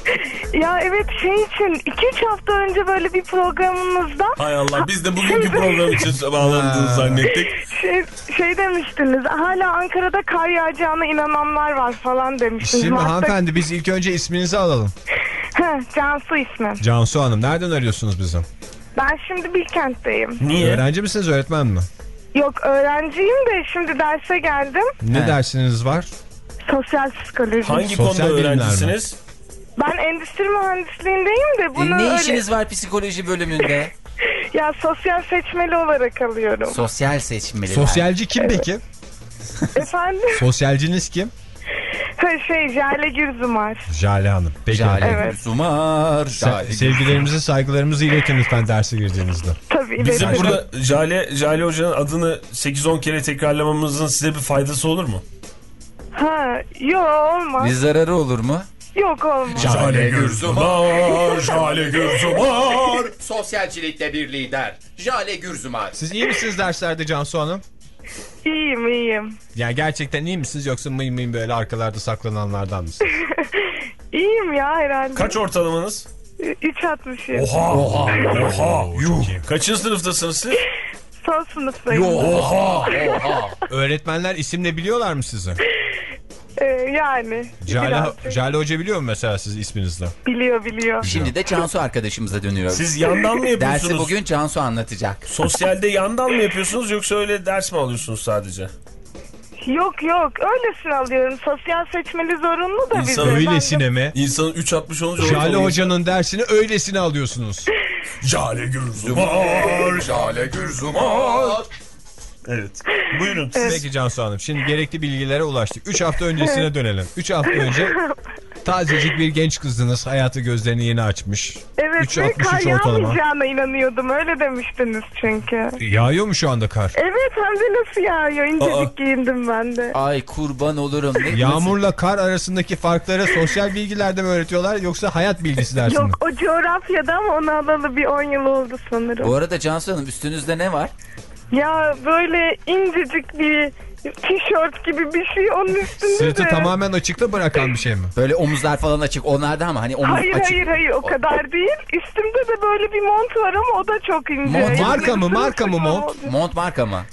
Ya evet, şey için iki üç hafta önce böyle bir programınızda... Hay Allah, biz de bugünkü program için bağlandığını zannettik. Şey, şey demiştiniz, hala Ankara'da kar yağacağına inananlar var falan demiştiniz. Şimdi Mart'ta... hanımefendi biz ilk önce isminizi alalım. Heh, Cansu ismim. Cansu Hanım, nereden arıyorsunuz bizi? Ben şimdi Bilkent'teyim. Niye? Öğrenci misiniz, öğretmen mi? Yok, öğrenciyim de şimdi derse geldim. Ne He. dersiniz var? Sosyal psikoloji. Hangi Sosyal konuda bilimler mi? öğrencisiniz? Ben endüstri mühendisliğindeyim de bunu E, ne öyle... işiniz var psikoloji bölümünde? Ya sosyal seçmeli olarak alıyorum. Sosyal seçmeli. Sosyalci kim peki? Efendim? Sosyalciniz kim? Şey, Jale Gürzumar. Jale Hanım. Peki. Jale Evet. Gülsumar. Se- sevgilerimizi, saygılarımızı iletin lütfen derse girdiğinizde. Tabii. Bizim iletirim. burada Jale, Jale Hoca'nın adını sekiz on kere tekrarlamamızın size bir faydası olur mu? Ha, yok olmaz. Bir zararı olur mu? Yok olmaz. Jale Gürzumar, Jale Gürzumar. Sosyalcilikte bir lider. Jale Gürzumar. Siz iyi misiniz derslerde Cansu Hanım? İyiyim, iyiyim. Yani gerçekten iyi misiniz yoksa mıyım mıyım böyle arkalarda saklananlardan mısınız? İyiyim ya herhalde. Kaç ortalamanız? üç altmış yedi. Oha, oha, oha, yuh. Kaçıncı sınıftasınız siz? Son sınıftayım. Oha, Oha. Öğretmenler isimle biliyorlar mı sizi? Ee, yani. Jale, birazcık. Jale Hoca biliyor mu mesela siz isminizle? Biliyor, biliyor. Şimdi de Cansu arkadaşımıza dönüyoruz. siz yandan mı yapıyorsunuz? Dersi bugün Cansu anlatacak. Sosyalde yandan mı yapıyorsunuz yoksa öyle ders mi alıyorsunuz sadece? Yok yok, öylesine alıyorum. Sosyal seçmeli zorunlu da bize. Öylesine mi? İnsanın üç altmış olunca... Jale Hoca'nın dersini öylesine alıyorsunuz. Jale Gürzumar. Jale Gürzumar. Evet. Buyurun. Peki Cansu Hanım, şimdi gerekli bilgilere ulaştık. üç hafta öncesine dönelim. üç hafta önce tazecik bir genç kızdınız. Hayatı gözlerini yeni açmış. Evet, üç ve altmış kar üç ortalama. yağmayacağına inanıyordum. Öyle demiştiniz çünkü. Yağıyor mu şu anda kar? Evet, hem de nasıl yağıyor? İncecik Aa. giyindim ben de. Ay kurban olurum. Ne, Yağmurla kar arasındaki farkları sosyal bilgilerde mi öğretiyorlar yoksa hayat bilgisi dersinde mi? Yok, o coğrafyada ama onu alalı bir on yıl oldu sanırım. Bu arada Cansu Hanım, üstünüzde ne var? Ya böyle incecik bir tişört gibi bir şey, onun üstünde Sırtı de. tamamen açıkta bırakan bir şey mi? Böyle omuzlar falan açık. Onlarda ama hani omuz Hayır açık. hayır hayır, o kadar değil. Üstümde de böyle bir mont var ama o da çok ince. Mont, Yani marka mı, üstüm marka mı sıkma mont? oldu. Mont marka mı?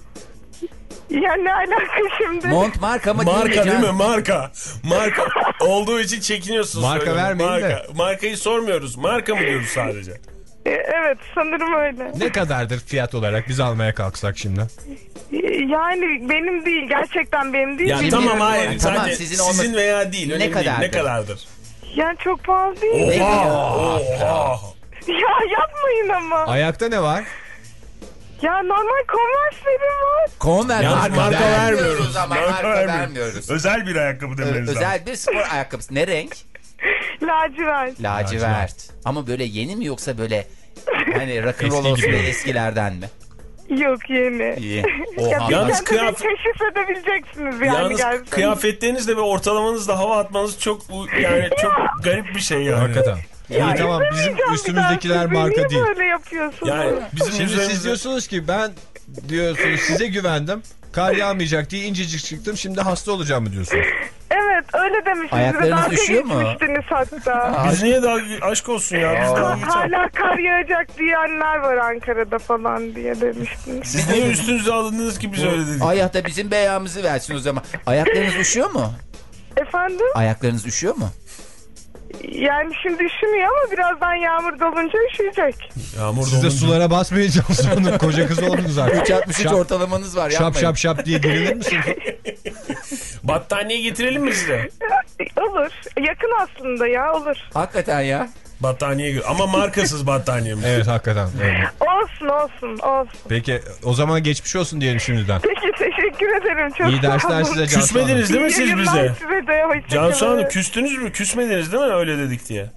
Ya ne alaka şimdi? Mont marka mı Marka mi değil Can? mi? Marka. Marka olduğu için çekiniyorsunuz. Marka söylemeye. vermeyin de. Marka. Markayı sormuyoruz. Marka mı diyoruz sadece? E, Evet, sanırım öyle. Ne kadardır fiyat olarak biz almaya kalksak şimdi? E, Yani benim değil, gerçekten benim değil. Ya bilmiyorum. tamam, hayır. Yani tamam, Sadece sizin sizin, olması- veya değil. Ne önemli değil. kadardır? Ne kadardır? Yani çok pahalı değil. Ne Oha. ya? Oha. Ya yapmayın ama. Ayakta ne var? Ya normal Converse'lerim var. Converse Yalnız marka, marka vermiyoruz vermiyoruz. ama Marka marka, vermiyoruz. vermiyoruz. Özel bir ayakkabı Ö- demeniz lazım. özel bir spor ayakkabısı. Ne renk? Lacivert. Lacivert. Ama böyle yeni mi yoksa böyle hani rock'n'roll Eski olsun gibi. diye eskilerden mi? Yok, yeni. İyi. Ya Oha. bir Yalnız kendiniz kıyafet- keşif edebileceksiniz yani Yalnız gerçekten. kıyafetlerinizle ve ortalamanızla hava atmanız çok yani çok garip bir şey yani. Hakikaten. İyi Ya tamam, bizim izlemeyeceğim bir üstümüzdekiler daha sizi. marka Niye değil. böyle yapıyorsunuz? Yani bizim Şimdi siz üzerimizde... diyorsunuz ki ben diyorsunuz size güvendim. Kar yağmayacak diye incecik çıktım. Şimdi hasta olacağım mı diyorsunuz? Evet, öyle demiştiniz. Ayaklarınız Dalga üşüyor mu? geçmiştiniz hatta. Biz niye daha aşk olsun ya? Biz daha geçen... Hala kar yağacak diyenler var Ankara'da falan diye demiştiniz. Siz niye üstünüze alındınız ki biz öyle dedik? Allah da bizim beyamızı versin o zaman. Ayaklarınız üşüyor mu? Efendim? Ayaklarınız üşüyor mu? Yani şimdi üşümüyor ama birazdan yağmur dolunca üşüyecek. Yağmur Siz de sulara basmayacağım sonra koca kız oldunuz artık. üç altmış üç Şap- ortalamanız var, Şap yapmayın. şap şap diye girilir misiniz? Battaniye getirelim mi size? Olur. Yakın aslında ya, olur. Hakikaten ya. Battaniye gö- ama markasız battaniye mi? Evet hakikaten. Evet. Olsun olsun olsun. Peki o zaman geçmiş olsun diyelim şimdiden. Peki, teşekkür ederim. Çok İyi sağ dersler olun. size Cansu Hanım. Küsmediniz değil mi İyi siz yayınlar bize? size de. Hoşça Cansu kalın. Hanım küstünüz mü? Küsmediniz değil mi öyle dedik diye?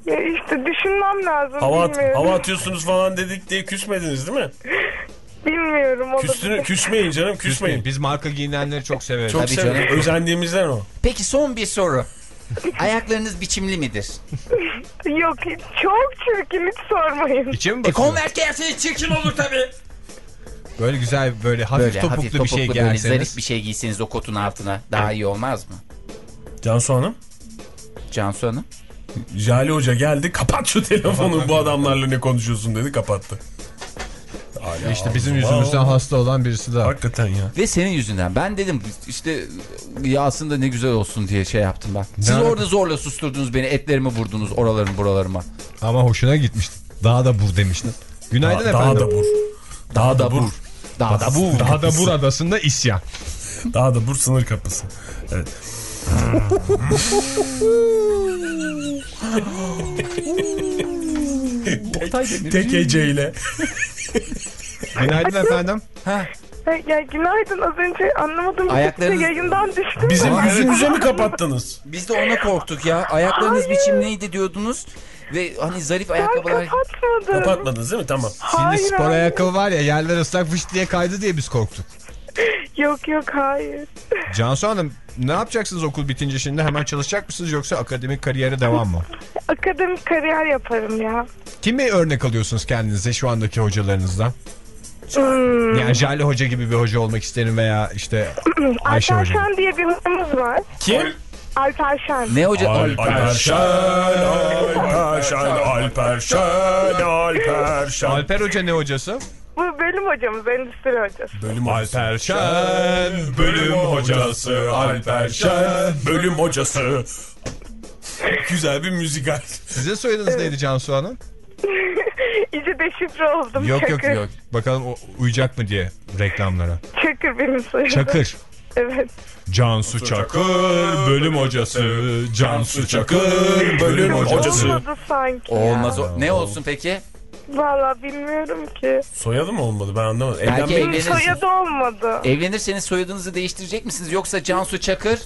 Ya işte düşünmem lazım. Hava, at, bilmiyorum. hava atıyorsunuz falan dedik diye küsmediniz değil mi? Bilmiyorum. O da Küstüne, küsmeyin canım küsmeyin. Biz marka giyinenleri çok severiz. Çok Tabii severim. canım. Özendiğimizden o. Peki son bir soru. Ayaklarınız biçimli midir? Yok çok çirkin, hiç sormayın. İçe mi E basıyor? Converse giyerse çirkin olur tabii. Böyle güzel böyle hafif Böyle topuklu hafif bir topuklu şey böyle giyerseniz. zarif bir şey giyseniz o kotun altına daha iyi olmaz mı? Cansu Hanım. Cansu Hanım. Jale Hoca geldi, kapat şu telefonu, bu adamlarla ne konuşuyorsun dedi, kapattı. Hala İşte bizim ağzıma- yüzümüzden hasta olan birisi daha. Hakikaten ya. Ve senin yüzünden. Ben dedim işte ya aslında ne güzel olsun diye şey yaptım ben. Siz Ne? orada zorla susturdunuz beni, etlerimi vurdunuz oralarım buralarıma. Ama hoşuna gitmişti. Daha da bur demiştin. Günaydın Daha, efendim. daha da bur. Daha da bur. Daha da bu. Daha da bur adasında isyan. Daha da bur sınır kapısı. Evet. Tek heceyle. Günaydın efendim. Ha, Ya günaydın, az önce anlamadım. Ayaklarınız- Yayından düştüm. Bizim de. yüzümüze mi kapattınız? biz de ona korktuk ya. Ayaklarınız biçimliydi diyordunuz. Ve hani zarif Ben ayakkabılar. kapatmadım. Kapatmadınız değil mi? Tamam. Şimdi Hayır, spor hayır. ayakkabı var ya, yerler ıslak fış diye kaydı diye biz korktuk. Yok yok hayır. Cansu Hanım, ne yapacaksınız okul bitince şimdi? Hemen çalışacak mısınız yoksa akademik kariyere devam mı? Akademik kariyer yaparım ya. Kimi örnek alıyorsunuz kendinize şu andaki hocalarınızdan? Hmm. Yani Jale Hoca gibi bir hoca olmak isterim veya işte Ayşe Alper Hoca. Şen diye bir hocamız var. Kim? Alper Şen. Ne hoca? Alper Şen, Alper Şen, Alper Şen, Alper Şen. Alper Hoca ne hocası? Bu bölüm hocamız, endüstri hocası. Bölüm Alper Şen, bölüm hocası Alper Şen. Bölüm hocası. Güzel bir müzikal. Sizin soyadınız neydi Cansu Hanım? İyice deşifre oldum. Yok yok Çakır. yok. Bakalım o uyacak mı diye reklamlara. Çakır benim soyadım. Çakır. Evet. Cansu Çakır, bölüm hocası. Cansu Çakır, bölüm hocası. Olmadı sanki. Olmaz ya. o. Ne olsun peki? Valla bilmiyorum ki. Soyadı mı olmadı, ben anlamadım. Belki Evlenmek... Benim evlenirsiniz. soyadı olmadı. Evlenirseniz soyadınızı değiştirecek misiniz? Yoksa Cansu Çakır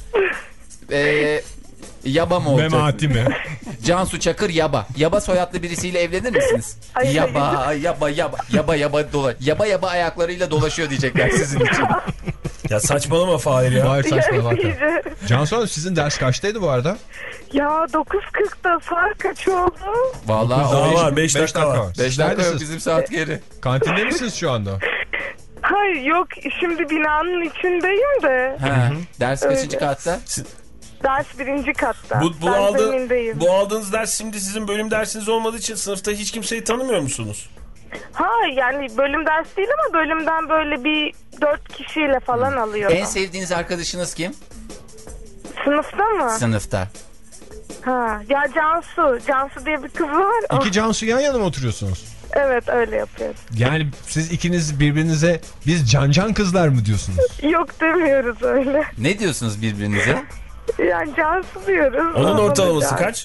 e, Yaba mı olacak? Memati mi? Cansu Çakır Yaba. Yaba soyadlı birisiyle evlenir misiniz? Ay, yaba, yaba, yaba, yaba, yaba, dola. Yaba yaba ayaklarıyla dolaşıyor diyecekler sizin için. Ya saçmalama Fahir ya. Hayır saçma bak. İyice. Cansu Hanım sizin ders kaçtaydı bu arada? Ya dokuz kırkta saat kaç oldu? Vallahi Daha o var, beş dakika var. beş Siz dakika yok, neredesiniz? bizim saat geri. Kantinde misiniz şu anda? Hayır yok, şimdi binanın içindeyim de. Ha, ders kaçıncı Öyle. katta? Ders birinci katta. Bu, bu, ben aldı, zemindeyim. bu aldığınız ders şimdi sizin bölüm dersiniz olmadığı için sınıfta hiç kimseyi tanımıyor musunuz? Ha yani bölüm ders değil ama bölümden böyle bir dört kişiyle falan alıyorum. En sevdiğiniz arkadaşınız kim? Sınıfta mı? Sınıfta. Ha ya Cansu. Cansu diye bir kız var. İki Oh, Cansu yan yana mı oturuyorsunuz? evet öyle yapıyoruz. Yani siz ikiniz birbirinize biz can can kızlar mı diyorsunuz? Yok demiyoruz öyle. Ne diyorsunuz birbirinize? Yani Cansu diyoruz. Onun Ona ortalaması da- kaç?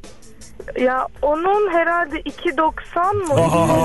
Ya onun herhalde iki doksan mı?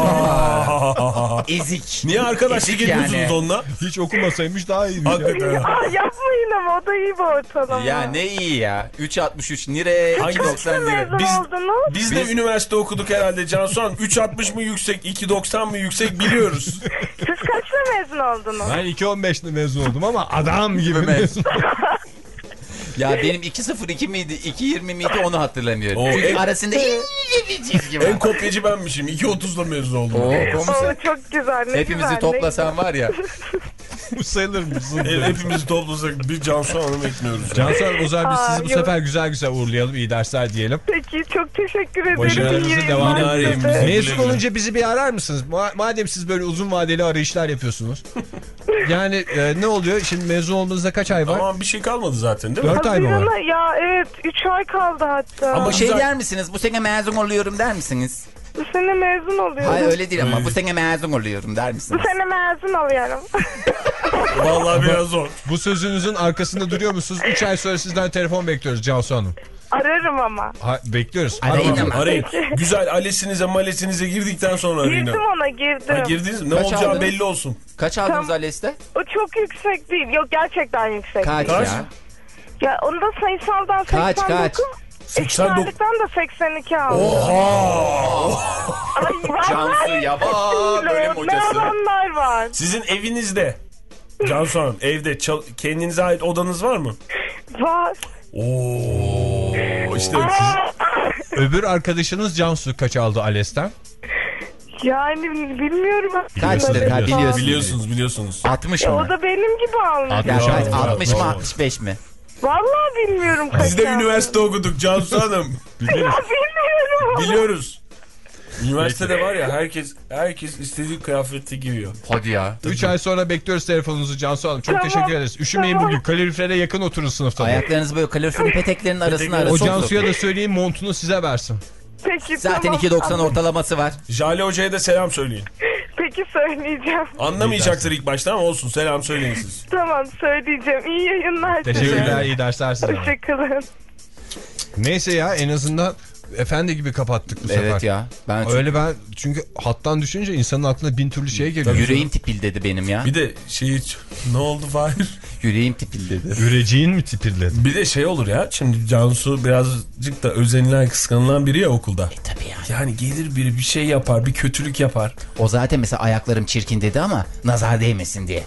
Ezik. Niye arkadaşlık Ezik ediyorsunuz yani. onunla? Hiç okumasaymış daha iyiymiş. Hakikaten. Aa, yapmayın ama o da iyi bir ortalama. Ya ne iyi ya. üç altmış üç lire, Hangi- iki doksan lira. Mezun Biz- oldunuz? Biz de üniversite okuduk herhalde Cansu Hanım. üç altmış mı yüksek, iki doksan mı yüksek biliyoruz. Siz kaçta mezun oldunuz? Ben iki on beşte mezun oldum ama adam gibi mezun. Ya benim iki sıfır iki miydi, iki yirmi miydi onu hatırlamıyorum. O Çünkü en- arasında ince bir çizgi var. En kopyacı benmişim. iki otuzda mezun oldum. Oo, Oo, komiser. çok güzel. Ne Hepimizi güzel, toplasan var ya. Bu sayılır mı? E, hepimizi toplasak bir Cansu Hanım ekmiyoruz. Cansu Hanım o zaman biz Aa, sizi bu yok. sefer güzel güzel uğurlayalım. İyi dersler diyelim. Peki çok teşekkür ederim. Başarılarınızı İyi devam yayınlar edin. size. Mezun olunca bizi bir arar mısınız? Ma- madem siz böyle uzun vadeli arayışlar yapıyorsunuz. Yani e, ne oluyor? Şimdi mezun olmanızda kaç ay var? Ama bir şey kalmadı zaten değil mi? Dört ay mı var? Hazirana- Ya evet üç ay kaldı hatta. Ama Bu şey güzel. der misiniz? Bu sene mezun oluyorum der misiniz? Bu sene mezun oluyorum. Hayır öyle değil ama bu sene mezun oluyorum der Bu misiniz? sene mezun oluyorum. Vallahi biraz zor. Bu sözünüzün arkasında duruyor musunuz? üç ay sonra sizden telefon bekliyoruz Cansu Hanım. Ararım ama. Ha, bekliyoruz. Arayın Hadi ama. Arayın. Güzel alesinize malesinize girdikten sonra arayın. Girdim ona girdim. Ha, girdiniz mi? Ne Kaç olacağı aldınız? belli olsun. Kaç aldınız Tamam. ALES'te? O çok yüksek değil. Yok gerçekten yüksek Kaç değil. Kaç? ya? Ya onu da sayısaldan Kaç seksen dokuz. kaç? seksen dokuz. Eşitlerlikten de seksen iki aldım. Oha! Ay, Cansu Yaban bölüm ne hocası. adamlar var. Sizin evinizde, Cansu Hanım, evde çal- kendinize ait odanız var mı? Var. Oo, işte Öbür arkadaşınız Cansu kaç aldı Ales'ten? Yani bilmiyorum. Kaçtır? aslında. Biliyorsun. biliyorsunuz biliyorsunuz. altmış O mı? da benim gibi almış. Ya Ya, kaç? ya, altmış mı ya. altmış beş mi? Vallahi bilmiyorum kaç Biz de aldım. üniversite okuduk Cansu Hanım. Ya bilmiyorum. Biliyoruz. Üniversitede var ya herkes herkes istediği kıyafeti giyiyor. Hadi ya. üç ay sonra bekliyoruz telefonunuzu Cansu Hanım. Çok Tamam, teşekkür ederiz. Üşümeyin tamam. bugün. Kalorifere yakın oturun sınıfta. Ayaklarınızı böyle kaloriferin peteklerinin arasına arasına. O sok- Cansu'ya da söyleyin montunu size versin. Peki Zaten tamam. iki doksan ortalaması var. Jale Hoca'ya da selam söyleyin. Peki söyleyeceğim. Anlamayacaktır ilk başta ama olsun, selam söyleyin siz. Tamam söyleyeceğim. İyi yayınlar size. Teşekkürler, iyi dersler size. Hoşçakalın. Neyse ya, en azından efendi gibi kapattık bu sefer. Evet ya. Ben Öyle ben çünkü hattan düşünce insanın aklına bin türlü şey geliyor. yüreğim tipil dedi benim ya. Bir de şeyi ne oldu Fahir? Yüreğim tipil dedi. Üreciğin mi tipirledi? Bir de şey olur ya, şimdi Cansu birazcık da özenilen, kıskanılan biri ya okulda. E tabii ya. Yani gelir biri bir şey yapar, bir kötülük yapar. O zaten mesela ayaklarım çirkin dedi ama nazar değmesin diye.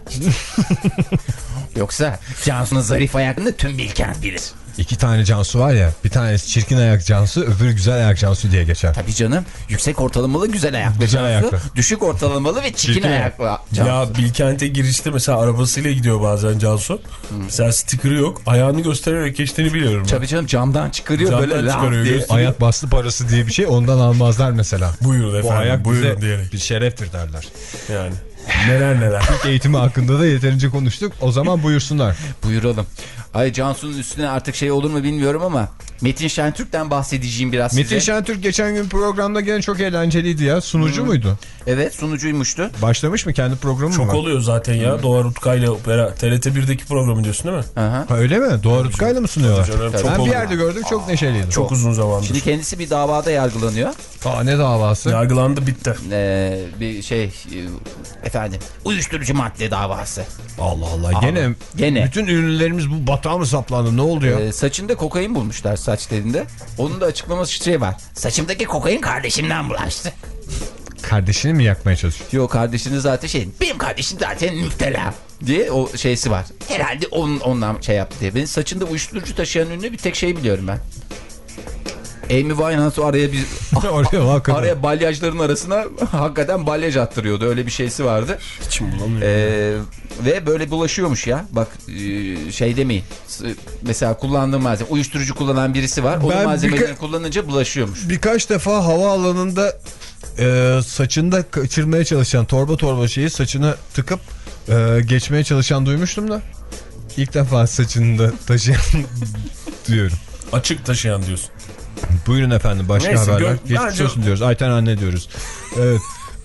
Yoksa Cansu'nun zarif ayaklarını tüm Bilkent bilir. İki tane Cansu var ya, bir tanesi çirkin ayak Cansu, öbürü güzel ayak Cansu diye geçer. Tabii canım, yüksek ortalamalı güzel ayaklı Güzel Cansu, ayaklı. düşük ortalamalı ve çirkin, Çirkin ayaklı Cansu. Ya Bilkent'e girişte mesela arabasıyla gidiyor bazen Cansu. Mesela sticker'ı yok, ayağını göstererek geçtiğini biliyorum. ben. Tabii canım, camdan çıkarıyor Camdan böyle çıkarıyor, laf diye. gösteriyor. Ayak bastı parası diye bir şey ondan almazlar mesela. Buyurun efendim, Bu ayak buyurun bize diyerek. bir şereftir derler. Yani neler neler. Türk eğitimi hakkında da yeterince konuştuk. O zaman buyursunlar. Buyuralım. Ay Cansu'nun üstüne artık şey olur mu bilmiyorum ama Metin Şentürk'ten bahsedeceğim biraz Metin size. Şentürk geçen gün programda gene çok eğlenceliydi ya. Sunucu Hmm. muydu? Evet, sunucuymuştu. Başlamış mı, kendi programı mı Çok var? oluyor zaten ya. Doğa Rutkay'la beraber T R T birdeki programı diyorsun değil mi? Aha. Ha, öyle mi? Doğru Rutkay'la mı sunuyorlar? Canım, çok Ben bir oluyor. yerde gördüm, çok neşeliydi. Çok uzun zamandır. Şimdi kendisi bir davada yargılanıyor. Aa, ne davası? Yargılandı, bitti. Ee, bir şey e, efendim uyuşturucu madde davası. Allah Allah. Gene, Gene. bütün ürünlerimiz bu batağa mı saplandı? Ne oldu ya? Ee, saçında kokain bulmuşlar, saç telinde. Onun da açıklaması şey var. Saçımdaki kokain kardeşimden bulaştı. Kardeşini mi yakmaya çalışıyor? Yok, kardeşini zaten şey, benim kardeşim zaten müptela diye o şeysi var. Herhalde onun, ondan şey yaptı diye. Benim saçında uyuşturucu taşıyan ünlü bir tek şey biliyorum ben. Amy Winehouse araya bir Oraya hakikaten. araya balyajların arasına hakikaten balyaj attırıyordu. Öyle bir şeysi vardı. İçim bulamıyorum. Ee, ve böyle bulaşıyormuş ya. Bak e, şey demeyin. S- Mesela kullandığım malzeme, uyuşturucu kullanan birisi var. Onun Ben malzemelerini birka- kullanınca bulaşıyormuş. Birkaç defa havaalanında e, saçında kaçırmaya çalışan, torba torba şeyi saçına tıkıp e, geçmeye çalışan duymuştum da. İlk defa saçını da taşıyan diyorum. Açık taşıyan diyorsun. Buyurun efendim, başka Neyse, haberler. gör- Geçmiş bence- olsun diyoruz. Ayten anne diyoruz. Evet.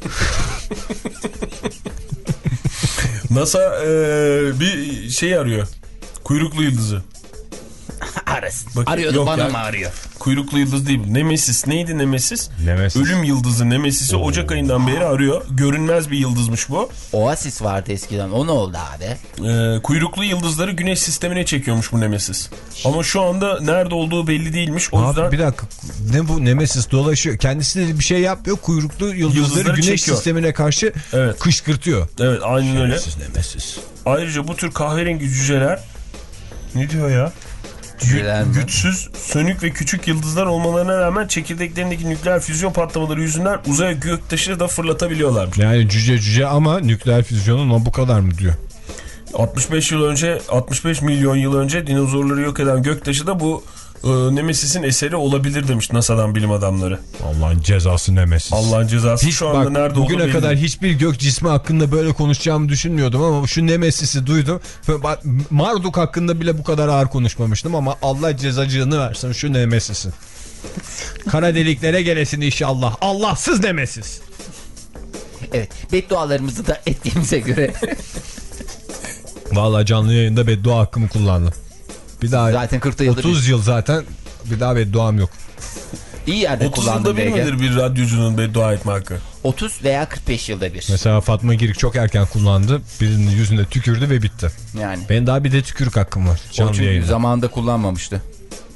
NASA e, bir şey arıyor. Kuyruklu yıldızı. Arasın. Bakın, Arıyordu, yok bana ya. mı arıyor? Kuyruklu yıldız değil. Nemesis. Neydi Nemesis? Nemesis. Ölüm yıldızı Nemesis'i Ocak ayından beri arıyor. Görünmez bir yıldızmış bu. Oasis vardı eskiden. O ne oldu abi? Ee, kuyruklu yıldızları güneş sistemine çekiyormuş bu Nemesis. Ama şu anda nerede olduğu belli değilmiş. O yüzden Abi bir dakika, ne bu Nemesis dolaşıyor. Kendisi de bir şey yapmıyor. Kuyruklu yıldızları, Yıldızları güneş çekiyor. sistemine karşı Evet. kışkırtıyor. evet, aynen öyle. Nemesis, Nemesis. Ayrıca bu tür kahverengi cüceler, ne diyor ya? Cüceler mi? Güçsüz, sönük ve küçük yıldızlar olmalarına rağmen çekirdeklerindeki nükleer füzyon patlamaları yüzünden uzaya göktaşı da fırlatabiliyorlarmış. Yani cüce cüce ama nükleer füzyonun o bu kadar mı diyor. altmış beş yıl önce, altmış beş milyon yıl önce dinozorları yok eden göktaşı da bu e, Nemesis'in eseri olabilir demiş NASA'dan bilim adamları. Allah'ın cezası Nemesis. Allah'ın cezası Hiç şu anda bak, nerede olduğu bugüne belli kadar değil. hiçbir gök cismi hakkında böyle konuşacağımı düşünmüyordum ama şu Nemesis'i duydum. Bak, Marduk hakkında bile bu kadar ağır konuşmamıştım ama Allah cezacığını versin şu Nemesis'in. Kara deliklere gelesin inşallah. Allahsız Nemesis. Evet, beddualarımızı da ettiğimize göre Vallahi canlı yayında beddua hakkımı kullandım. Bir daha zaten kırk yılda otuz yıl zaten bir daha bedduam yok. bir iyi yerde otuz kullandım yılda bir belki. midir bir radyocunun beddua etme hakkı? otuz veya kırk beş yılda bir. Mesela Fatma Girik çok erken kullandı. Birinin yüzüne tükürdü ve bitti. Yani. Benim daha bir de tükürük hakkım var O canlı çünkü yayında. zamanında kullanmamıştı.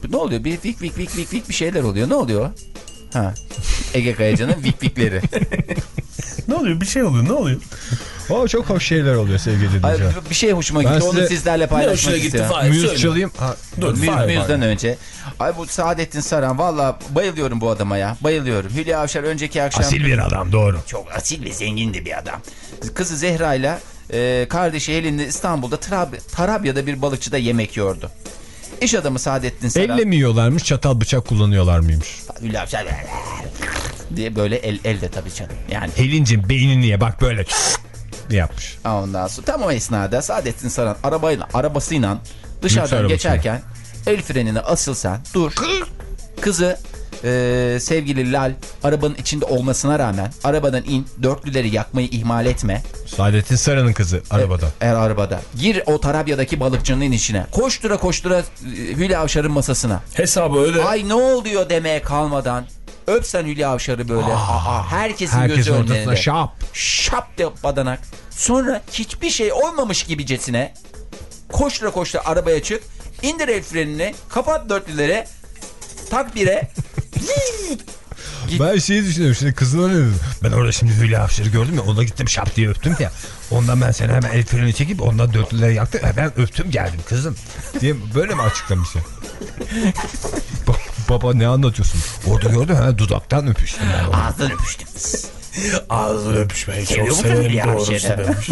Ne oluyor? Bir vik vik vik vik vik bir şeyler oluyor. Ne oluyor? Ha. Ege Kayacan'ın vik vikleri. Ne oluyor? Bir şey oluyor. Ne oluyor? O çok hoş şeyler oluyor sevgili dinleyiciler. Bir şey hoşuma gitti. Ben Onu size... sizlerle paylaşmak istiyorum. Müzik çalayım. Ha, dur. Müzden önce. Ay bu Saadettin Saran, valla bayılıyorum bu adama ya. Bayılıyorum. Hülya Avşar önceki akşam. Asil bir adam, doğru. Çok asil ve zengin de bir adam. Kızı Zehra ile e, kardeşi Helin'le İstanbul'da Trab Tarabya'da bir balıkçıda yemek yiyordu. İş adamı Saadettin Saran. Elle mi yiyorlarmış, çatal bıçak kullanıyorlar mıymış? Hülya Avşar diye böyle el, elde tabii canım. Yani. Helincim beynini ye bak böyle yapmış. Ondan sonra tam o esnada Saadettin Saran arabayla, arabasıyla dışarıdan geçerken el frenine asılsan dur. Kızı e, sevgili Lal arabanın içinde olmasına rağmen arabadan in, dörtlüleri yakmayı ihmal etme. Saadettin Saran'ın kızı arabada. E, er arabada. Gir o Tarabya'daki balıkçının içine. Koştura koştura e, Hülya Avşar'ın masasına. Hesabı öyle. Ay ne oluyor demeye kalmadan öpsen Hülya Avşar'ı böyle. Aa, aa, herkesin herkes gözü önünde. Şap. Şap de badanak. Sonra hiçbir şey olmamış gibicesine koştura koştura arabaya çık. İndir el frenini. Kapat dörtlülere. Tak bire. Ben şeyi düşünüyorum şimdi, kızına ne dedim? Ben orada şimdi Hülya Avşar'ı gördüm ya, ona gittim şap diye öptüm ya. Ondan ben seni hemen el freni çekip ondan dörtlüleri yaktım. Ben öptüm geldim kızım diye böyle mi açıklamış ya? Baba ne anlatıyorsun? Orada gördüm ha, dudaktan öpüştüm ben. Ağzından öpüştüm. Ağzını öpüşmeyi çok severim, doğrusu demiş.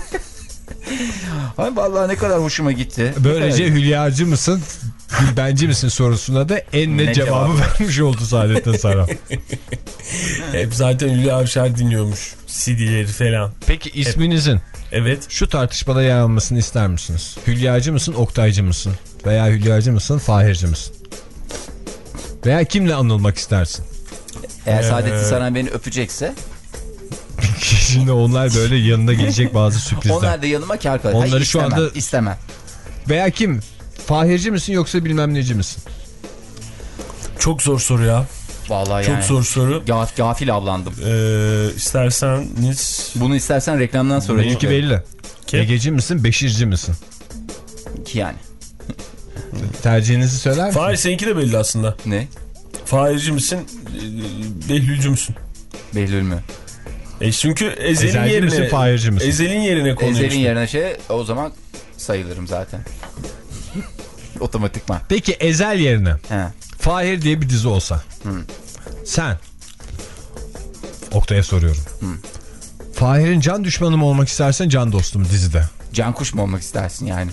Ay vallahi ne kadar hoşuma gitti. Böylece Hülyacı mısın, Gülbenci misin sorusuna da en net cevabı, cevabı vermiş oldu Saadettin Saran. Hep zaten Hülya Avşar dinliyormuş C D'leri falan. Peki isminizin evet şu tartışmada yer almasını ister misiniz? Hülyacı mısın, Oktaycı mısın? Veya Hülyacı mısın, Fahirci misin? Veya kimle anılmak istersin? Eğer Saadettin Saran beni öpecekse. Şimdi onlar böyle yanına gelecek bazı sürprizler. Onlar da yanıma kar kalır. Onları Hayır, şu istemem, anda istemem. Veya kim? Fahirci misin yoksa bilmem neci misin? Çok zor soru ya. Vallahi çok yani. zor soru. Gaf, gafil avlandım. Ee, isterseniz. Bunu istersen reklamdan sonra. Benimki belli. Kim? Egeci misin, Beşirci misin? Ki yani. Tercihinizi söyler misin? Fahir seninki de belli aslında. Ne? Fahirci misin? Behlülcü müsün? Behlül mü? E çünkü Ezel'in Ezelci yerine. misin, Fahirci misin? Ezel'in yerine konuyorsun. Ezel'in yerine şey, o zaman sayılırım zaten. Otomatikman. Peki Ezel yerine He. Fahir diye bir dizi olsa. Hı. Sen Oktay'a soruyorum. Hı. Fahir'in can düşmanı mı olmak istersen, can dostu mu dizide? Can kuş mu olmak istersin yani?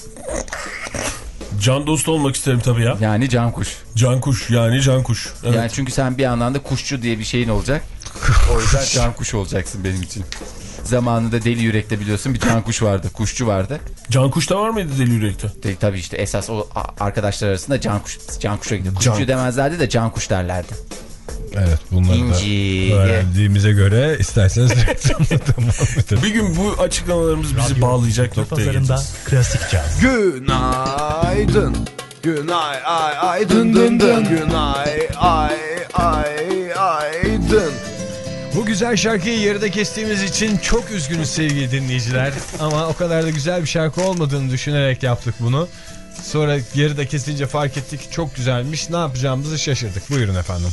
Can dostu olmak isterim tabii ya. Yani can kuş. Can kuş yani can kuş. Evet. Yani çünkü sen bir yandan da kuşçu diye bir şeyin olacak. O yüzden can kuş olacaksın benim için. Zamanında Deli Yürek'te biliyorsun bir can kuş vardı. Kuşçu vardı. Can kuş da var mıydı Deli Yürek'te? De, tabii işte esas o arkadaşlar arasında can kuş, can kuşa gidiyor. Kuşçu can. demezlerdi de can kuş derlerdi. Evet, bunları İnci. da öğrendiğimize göre isterseniz reklamda devam edelim. Bir gün bu açıklamalarımız bizi Radyo bağlayacak noktaya geleceğiz. Klasik caz. Günaydın. Günay ay ay dın dın dın. Günay ay ay ay dın. Bu güzel şarkıyı yarıda kestiğimiz için çok üzgünüz sevgili dinleyiciler. Ama o kadar da güzel bir şarkı olmadığını düşünerek yaptık bunu. Sonra yarıda kesince fark ettik, çok güzelmiş. Ne yapacağımızı şaşırdık. Buyurun efendim.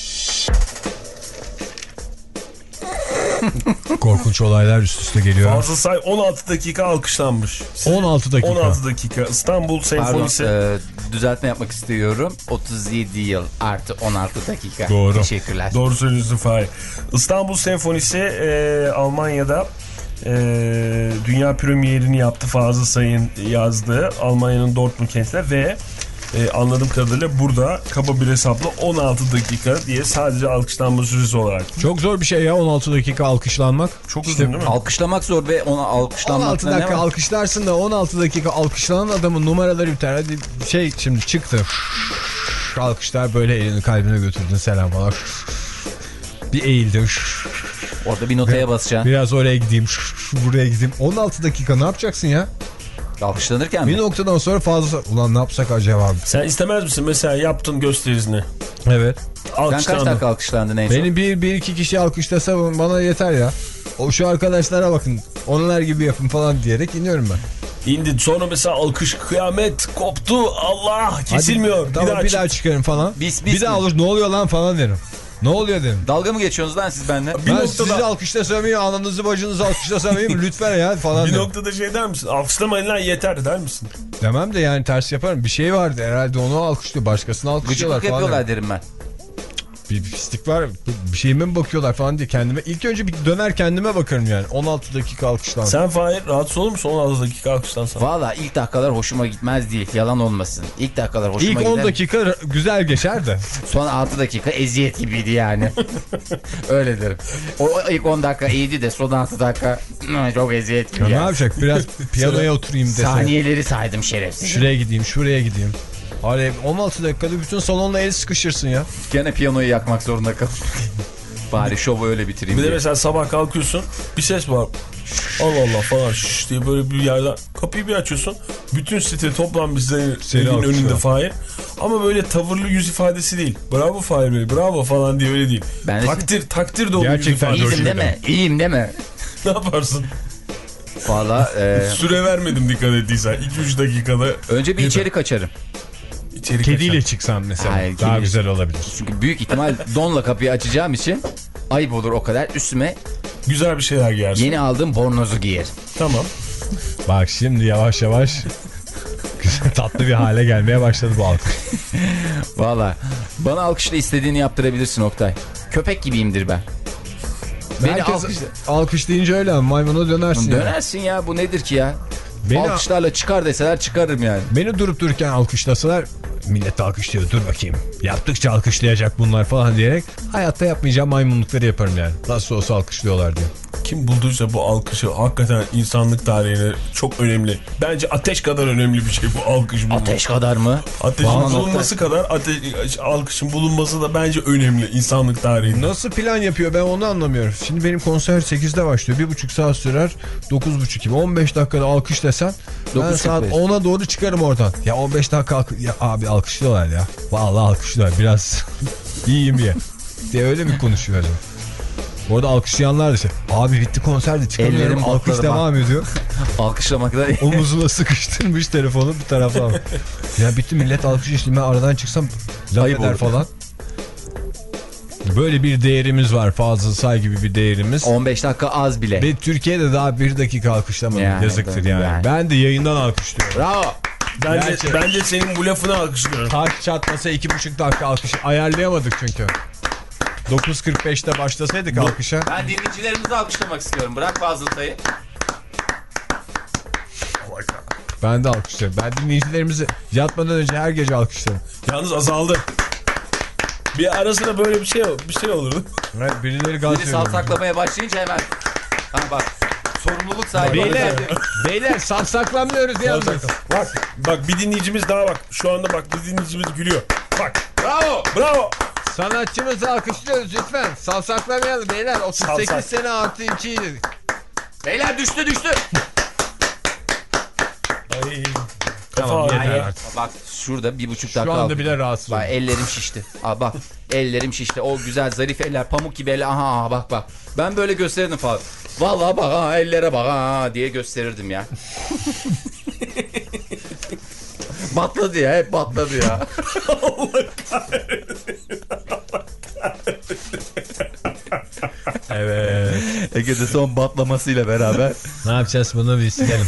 Korkunç olaylar üst üste geliyor. Fazla say on altı dakika alkışlanmış. on altı dakika. on altı dakika. İstanbul Senfonisi. Pardon, e, düzeltme yapmak istiyorum. otuz yedi yıl artı on altı dakika. Doğru. Teşekkürler. Doğru söylüyorsun Fahir. İstanbul Senfonisi e, Almanya'da e, dünya premierini yaptı. Fazıl Say'ın yazdığı Almanya'nın Dortmund kentinde ve e, anladığım kadarıyla burada kaba bir hesapla on altı dakika diye sadece alkışlanma süresi olarak. Çok zor bir şey ya on altı dakika alkışlanmak. Çok işte, uzun değil mi? Alkışlamak zor ve ona alkışlanmak on altı dakika alkışlarsın da on altı dakika alkışlanan adamın numaraları biter. Hadi şey şimdi çıktı. Alkışlar, böyle elini kalbine götürdün, selam falan. Bir eğildi. Orada bir notaya basacaksın. Biraz oraya gideyim, buraya gideyim. on altı dakika ne yapacaksın ya? Alkışlanırken bir mi? Bir noktadan sonra fazla. Ulan ne yapsak acaba? Sen istemez misin mesela yaptın gösterisini? Evet. Sen kaç dakika alkışlandın en çok? Beni bir, bir iki kişi alkışlasa bana yeter ya. O şu arkadaşlara bakın, onlar gibi yapın falan diyerek iniyorum ben. İndi. Sonra mesela alkış, kıyamet koptu. Allah kesilmiyor. Hadi, tamam, bir daha, bir daha çıkarım falan. Bis, bis bir daha mi? olur, ne oluyor lan falan derim. Ne oluyor derim. Dalga mı geçiyorsunuz lan siz benimle? Bir Ben noktada... sizi alkışlasam iyi, ananızı bacınızı alkışlasam iyi mi? Lütfen ya falan Bir derim. noktada şey der misin? Alkışlamayın lan yeter der misin? Demem de yani ters yaparım. Bir şey vardı herhalde, onu alkışlıyor. Başkasını alkışlıyorlar Gıcıklık falan. yapıyorlar derim ben. Bir pislik var, bir şeyime mi bakıyorlar falan diye kendime. İlk önce bir döner kendime bakarım yani. on altı dakika alkışlan. Sen Fahir rahatsız olur musun on altı dakika alkışlansan? Valla ilk dakikalar hoşuma gitmez değil. Yalan olmasın. İlk dakikalar hoşuma İlk gider. on dakika güzel geçer de. Son altı dakika eziyet gibiydi yani. Öyle derim. O ilk on dakika iyiydi de son altı dakika çok eziyet gibi Ya yani. ne yapacak? Biraz piyanoya oturayım desem. Saniyeleri saydım şerefsiz. Şuraya gideyim, şuraya gideyim. Hani on altı dakikada bütün salonla el sıkışırsın ya. Gene piyanoyu yakmak zorunda kaldım. Bari şovu öyle bitireyim Bir de diye. mesela sabah kalkıyorsun bir ses var. Allah Allah falan şşş diye böyle bir yerden kapıyı bir açıyorsun. Bütün site toplanmış senin evin alkışlıyor. önünde Fahir. Ama böyle tavırlı yüz ifadesi değil. Bravo Fahir Bey, bravo falan diye öyle değil. Ben de- takdir, takdir dolu yüz Gerçekten ifadesi. İyiyim deme, iyiyim deme. Ne yaparsın? Valla e, Süre vermedim dikkat ettiysen. iki üç dakikada. önce bir içeri kaçarım. İçeri Kediyle çıksan mesela. Hayır, daha kediyle- güzel olabilir. Çünkü büyük ihtimal donla kapıyı açacağım için ayıp olur o kadar. Üstüme Güzel bir şeyler giyersin. yeni aldığım bornozu giyer. Tamam. Bak şimdi yavaş yavaş güzel, tatlı bir hale gelmeye başladı bu alkış. Valla bana alkışla istediğini yaptırabilirsin Oktay. Köpek gibiyimdir ben. Beni Herkes alkışla. alkış deyince öyle maymuna dönersin. ya. Dönersin ya, bu nedir ki ya? Beni, Alkışlarla çıkar deseler çıkarırım yani. beni durup dururken alkışlasalar, millet alkışlıyor, dur bakayım. Yaptıkça alkışlayacak bunlar falan diyerek hayatta yapmayacağım maymunlukları yaparım yani. Nasıl olsa alkışlıyorlar diye. Kim bulduysa bu alkışı hakikaten insanlık tarihine çok önemli. Bence ateş kadar önemli bir şey bu alkış bulmak. Ateş kadar mı? Ateşin Vallahi bulunması kadar ate- alkışın bulunması da bence önemli insanlık tarihinde. Nasıl plan yapıyor ben onu anlamıyorum. Şimdi benim konser sekizde başlıyor. bir buçuk saat sürer. dokuz buçuk gibi. on beş dakikada alkış desen ben dokuz saat kırk beş. ona doğru çıkarım oradan. Ya on beş dakika alkış... Ya abi alkışlıyorlar ya. Vallahi alkışlıyorlar. Biraz iyiyim ya. diye öyle mi konuşuyor acaba? Orada alkışlayanlar da şey. Abi bitti konserde çıkamıyorum. Ellerim Alkış botladı devam ediyor. Alkışlamakla Omuzuna sıkıştırmış telefonu bir taraftan. Ya bitti millet alkış işte, ben aradan çıksam laf Ayıp eder olur. falan. Böyle bir değerimiz var. Fazıl Say gibi bir değerimiz. on beş dakika az bile. Ve Türkiye'de daha bir dakika alkışlamadım. Yani, Yazıktır yani. yani. Ben de yayından alkışlıyorum. Bravo. Ben de, Gerçi- ben de senin bu lafını alkışlıyorum. Taş çatmasa iki buçuk dakika alkış ayarlayamadık çünkü. dokuz kırk beşte başlasaydık alkışa. Ben dinleyicilerimizi alkışlamak istiyorum. Bırak Fazıl Say'ı. Ben de alkışlıyorum. Ben dinleyicilerimizi yatmadan önce her gece alkışlarım. Yalnız azaldı. Bir arasında böyle bir şey bir şey olurdu. Evet, birileri gaz Biri veriyor. salsaklamaya başlayınca hemen. Ha bak. Sorumluluk sahibi. Beyler, olacak. beyler savsaklanmıyoruz yalnız. Bak bak bir dinleyicimiz daha bak. Şu anda bak bir dinleyicimiz gülüyor. Bak. Bravo. Bravo. Sanatçımızı alkışlıyoruz lütfen. Savsaklamayalım beyler. otuz sekiz Savsak. sene artı iki. Beyler düştü düştü. Ay. Tamam, Kafa yeter ağrıyor. artık. Bak şurada bir buçuk Şu dakika anda aldım. bile rahatsız Bak oldum. ellerim şişti. Aa, bak ellerim şişti. O güzel zarif eller, pamuk gibi eller. Aha, aha bak bak. Ben böyle gösterirdim falan. Vallahi bak ha ellere bak ha diye gösterirdim ya. Batladı ya, hep batladı ya. Evet. Ege'de son batlamasıyla beraber. Ne yapacağız bunu bir silelim.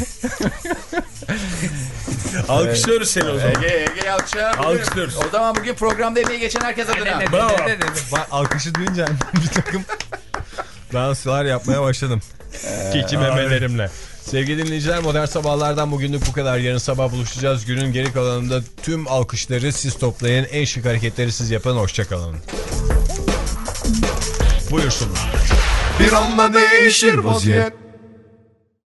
Alkışlıyoruz seni o zaman. Ege, Ege alkışlar. Alkışlıyoruz. O zaman bugün programda emeği geçen herkes adına. Bravo. Ben alkışı duyunca bir takım danslar yapmaya başladım. Keçi memelerimle. Sevgili dinleyiciler, Modern Sabahlar'dan bugünlük bu kadar. Yarın sabah buluşacağız. Günün geri kalanında tüm alkışları siz toplayın. En şık hareketleri siz yapın. Hoşçakalın. Buyursunlar. Bir anda değişir vaziyet.